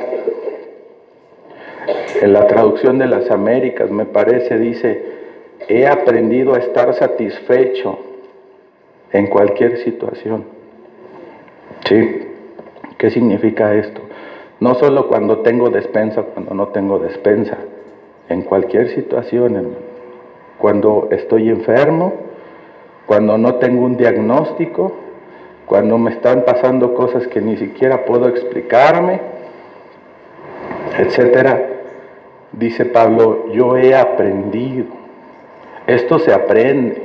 En la traducción de las Américas, me parece, dice, he aprendido a estar satisfecho en cualquier situación. ¿Sí? ¿Qué significa esto? No solo cuando tengo despensa, cuando no tengo despensa, en cualquier situación, hermano. Cuando estoy enfermo, cuando no tengo un diagnóstico, cuando me están pasando cosas que ni siquiera puedo explicarme, etcétera. Dice Pablo, yo he aprendido. Esto se aprende.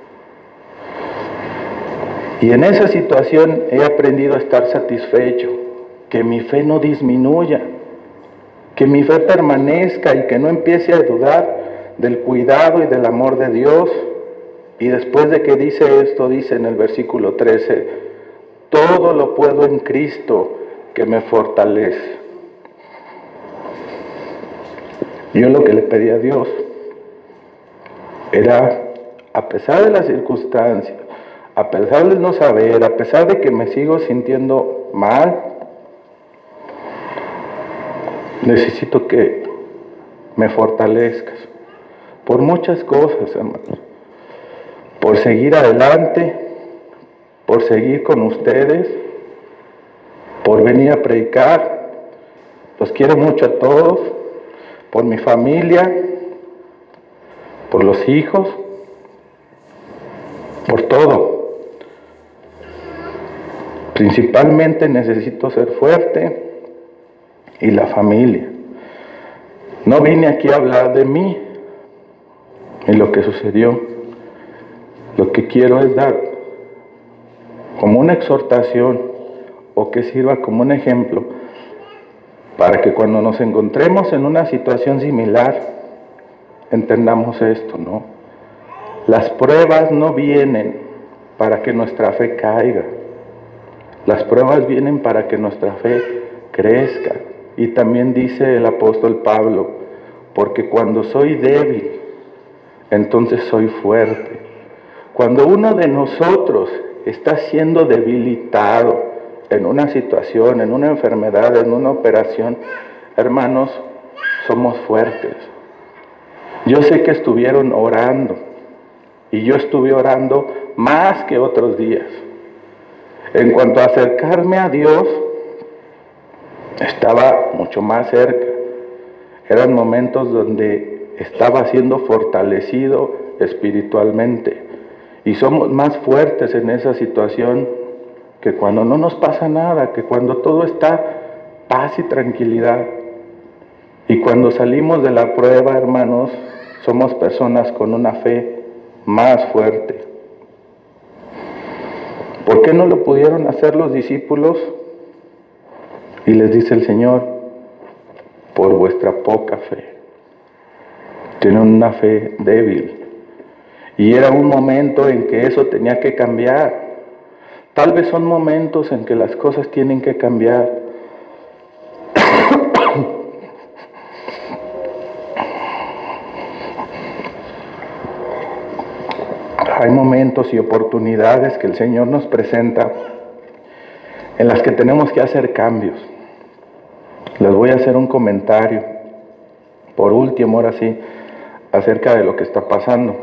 Y en esa situación he aprendido a estar satisfecho, que mi fe no disminuya, que mi fe permanezca y que no empiece a dudar del cuidado y del amor de Dios. Y después de que dice esto, dice en el versículo 13, todo lo puedo en Cristo que me fortalece. Yo lo que le pedí a Dios era, a pesar de las circunstancias, a pesar de no saber, a pesar de que me sigo sintiendo mal, necesito que me fortalezcas por muchas cosas, hermanos. Por seguir adelante, por seguir con ustedes, por venir a predicar. Los quiero mucho a todos, por mi familia, por los hijos, por todo. Principalmente necesito ser fuerte y la familia. No vine aquí a hablar de mí y lo que sucedió. Lo que quiero es dar como una exhortación o que sirva como un ejemplo para que cuando nos encontremos en una situación similar entendamos esto, ¿no? Las pruebas no vienen para que nuestra fe caiga. Las pruebas vienen para que nuestra fe crezca. Y también dice el apóstol Pablo, porque cuando soy débil, entonces soy fuerte. Cuando uno de nosotros está siendo debilitado en una situación, en una enfermedad, en una operación, hermanos, somos fuertes. Yo sé que estuvieron orando y yo estuve orando más que otros días. En cuanto a acercarme a Dios, estaba mucho más cerca. Eran momentos donde estaba siendo fortalecido espiritualmente. Y somos más fuertes en esa situación que cuando no nos pasa nada, que cuando todo está paz y tranquilidad. Y cuando salimos de la prueba, hermanos, somos personas con una fe más fuerte. ¿Por qué no lo pudieron hacer los discípulos? Y les dice el Señor, por vuestra poca fe. Tienen una fe débil. Y era un momento en que eso tenía que cambiar. Tal vez son momentos en que las cosas tienen que cambiar. Hay momentos y oportunidades que el Señor nos presenta en las que tenemos que hacer cambios. Les voy a hacer un comentario, por último, ahora sí, acerca de lo que está pasando.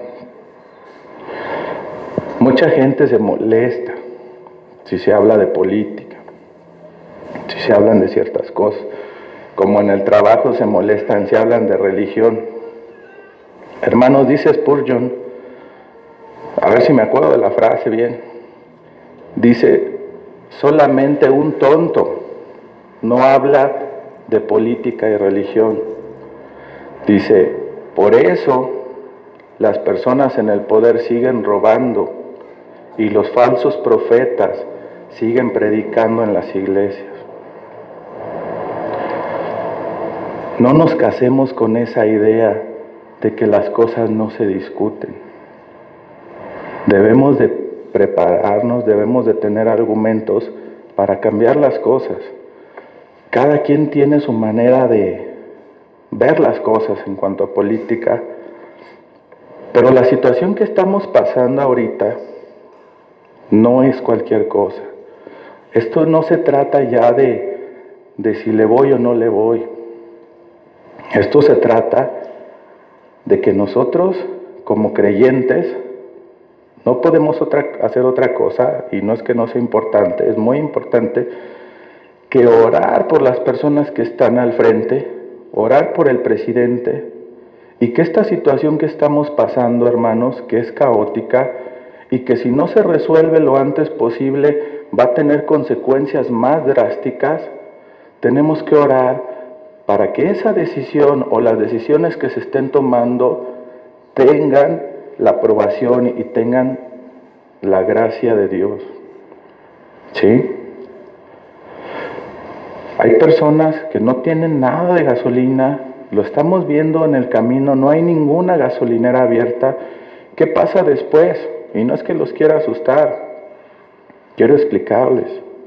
Mucha gente se molesta si se habla de política, si se hablan de ciertas cosas, como en el trabajo se molestan si hablan de religión. Hermanos, dice Spurgeon, a ver si me acuerdo de la frase bien, dice, solamente un tonto no habla de política y religión. Dice, por eso las personas en el poder siguen robando y los falsos profetas siguen predicando en las iglesias. No nos casemos con esa idea de que las cosas no se discuten. Debemos de prepararnos, debemos de tener argumentos para cambiar las cosas. Cada quien tiene su manera de ver las cosas en cuanto a política, pero la situación que estamos pasando ahorita no es cualquier cosa. Esto no se trata ya de si le voy o no le voy. Esto se trata de que nosotros, como creyentes, no podemos hacer otra cosa, y no es que no sea importante, es muy importante, que orar por las personas que están al frente, orar por el presidente, y que esta situación que estamos pasando, hermanos, que es caótica, y que si no se resuelve lo antes posible, va a tener consecuencias más drásticas, tenemos que orar para que esa decisión o las decisiones que se estén tomando tengan la aprobación y tengan la gracia de Dios. ¿Sí? Hay personas que no tienen nada de gasolina, lo estamos viendo en el camino, no hay ninguna gasolinera abierta. ¿Qué pasa después? Y no es que los quiera asustar, quiero explicarles.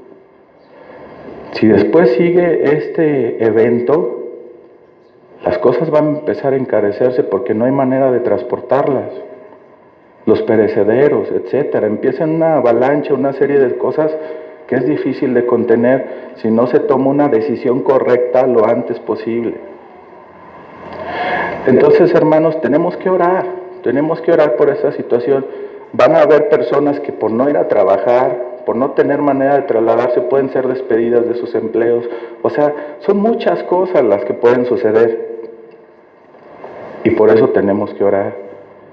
Si después sigue este evento, las cosas van a empezar a encarecerse porque no hay manera de transportarlas. Los perecederos, etcétera, empiezan una avalancha, una serie de cosas que es difícil de contener si no se toma una decisión correcta lo antes posible. Entonces, hermanos, tenemos que orar por esa situación. Van a haber personas que por no ir a trabajar, por no tener manera de trasladarse, pueden ser despedidas de sus empleos. O sea, son muchas cosas las que pueden suceder. Y por eso tenemos que orar.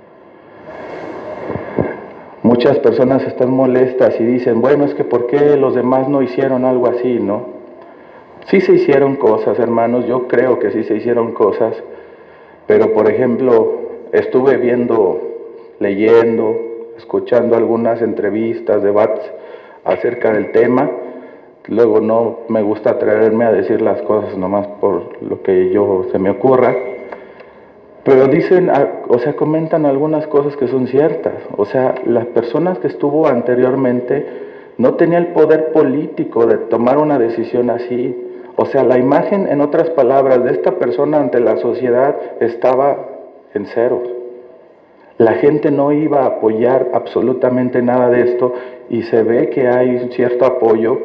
Muchas personas están molestas y dicen, bueno, es que ¿por qué los demás no hicieron algo así, no? Sí se hicieron cosas, hermanos, yo creo que sí se hicieron cosas, pero por ejemplo, estuve viendo, leyendo, escuchando algunas entrevistas, debates acerca del tema. Luego no me gusta atreverme a decir las cosas nomás por lo que se me ocurra. Pero dicen, comentan algunas cosas que son ciertas. O sea, las personas que estuvo anteriormente no tenía el poder político de tomar una decisión así. O sea, la imagen, en otras palabras, de esta persona ante la sociedad estaba en ceros. La gente no iba a apoyar absolutamente nada de esto y se ve que hay un cierto apoyo,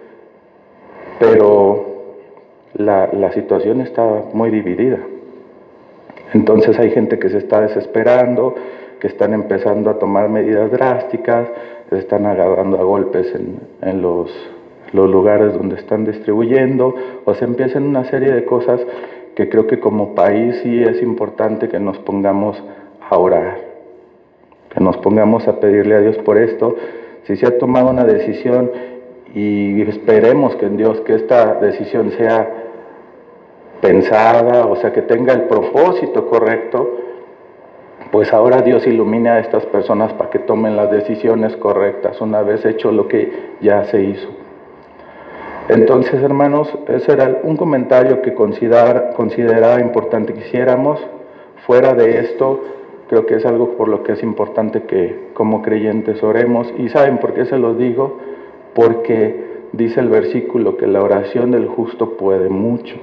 pero la situación está muy dividida. Entonces hay gente que se está desesperando, que están empezando a tomar medidas drásticas, que se están agarrando a golpes en los lugares donde están distribuyendo, o se empiezan una serie de cosas que creo que como país sí es importante que nos pongamos a orar, que nos pongamos a pedirle a Dios por esto. Si se ha tomado una decisión, y esperemos que en Dios que esta decisión sea pensada, o sea, que tenga el propósito correcto, pues ahora Dios ilumine a estas personas para que tomen las decisiones correctas una vez hecho lo que ya se hizo. Entonces, hermanos, ese era un comentario que consideraba importante que hiciéramos. Fuera de esto, creo que es algo por lo que es importante que como creyentes oremos. ¿Y saben por qué se los digo? Porque dice el versículo que la oración del justo puede mucho.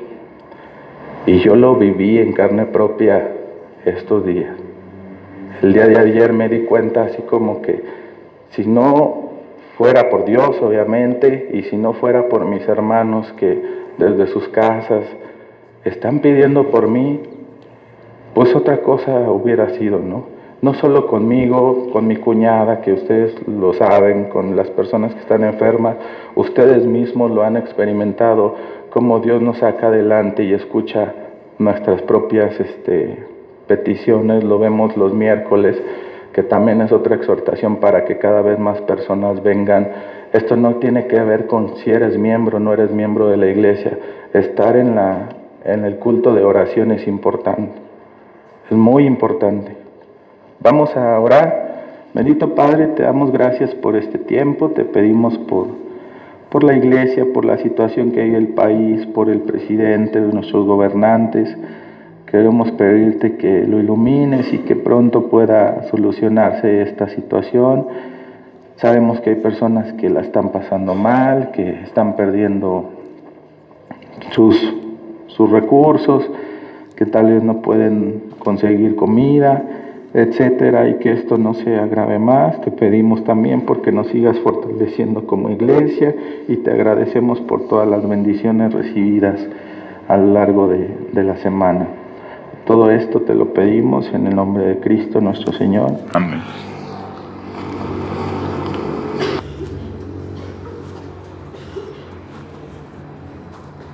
Y yo lo viví en carne propia estos días. El día de ayer me di cuenta así como que si no fuera por Dios, obviamente, y si no fuera por mis hermanos que desde sus casas están pidiendo por mí, pues otra cosa hubiera sido, ¿no? No solo conmigo, con mi cuñada, que ustedes lo saben, con las personas que están enfermas, ustedes mismos lo han experimentado, cómo Dios nos saca adelante y escucha nuestras propias peticiones. Lo vemos los miércoles, que también es otra exhortación para que cada vez más personas vengan. Esto no tiene que ver con si eres miembro o no eres miembro de la iglesia. Estar en el culto de oración es importante, es muy importante. Vamos a orar. Bendito Padre, te damos gracias por este tiempo, te pedimos por la iglesia, por la situación que hay en el país, por el presidente, de nuestros gobernantes, Queremos pedirte que lo ilumines y que pronto pueda solucionarse esta situación. Sabemos que hay personas que la están pasando mal, que están perdiendo sus recursos, que tal vez no pueden conseguir comida, etcétera, y que esto no se agrave más. Te pedimos también porque nos sigas fortaleciendo como iglesia y te agradecemos por todas las bendiciones recibidas a lo largo de la semana. Todo esto te lo pedimos en el nombre de Cristo nuestro Señor. Amén.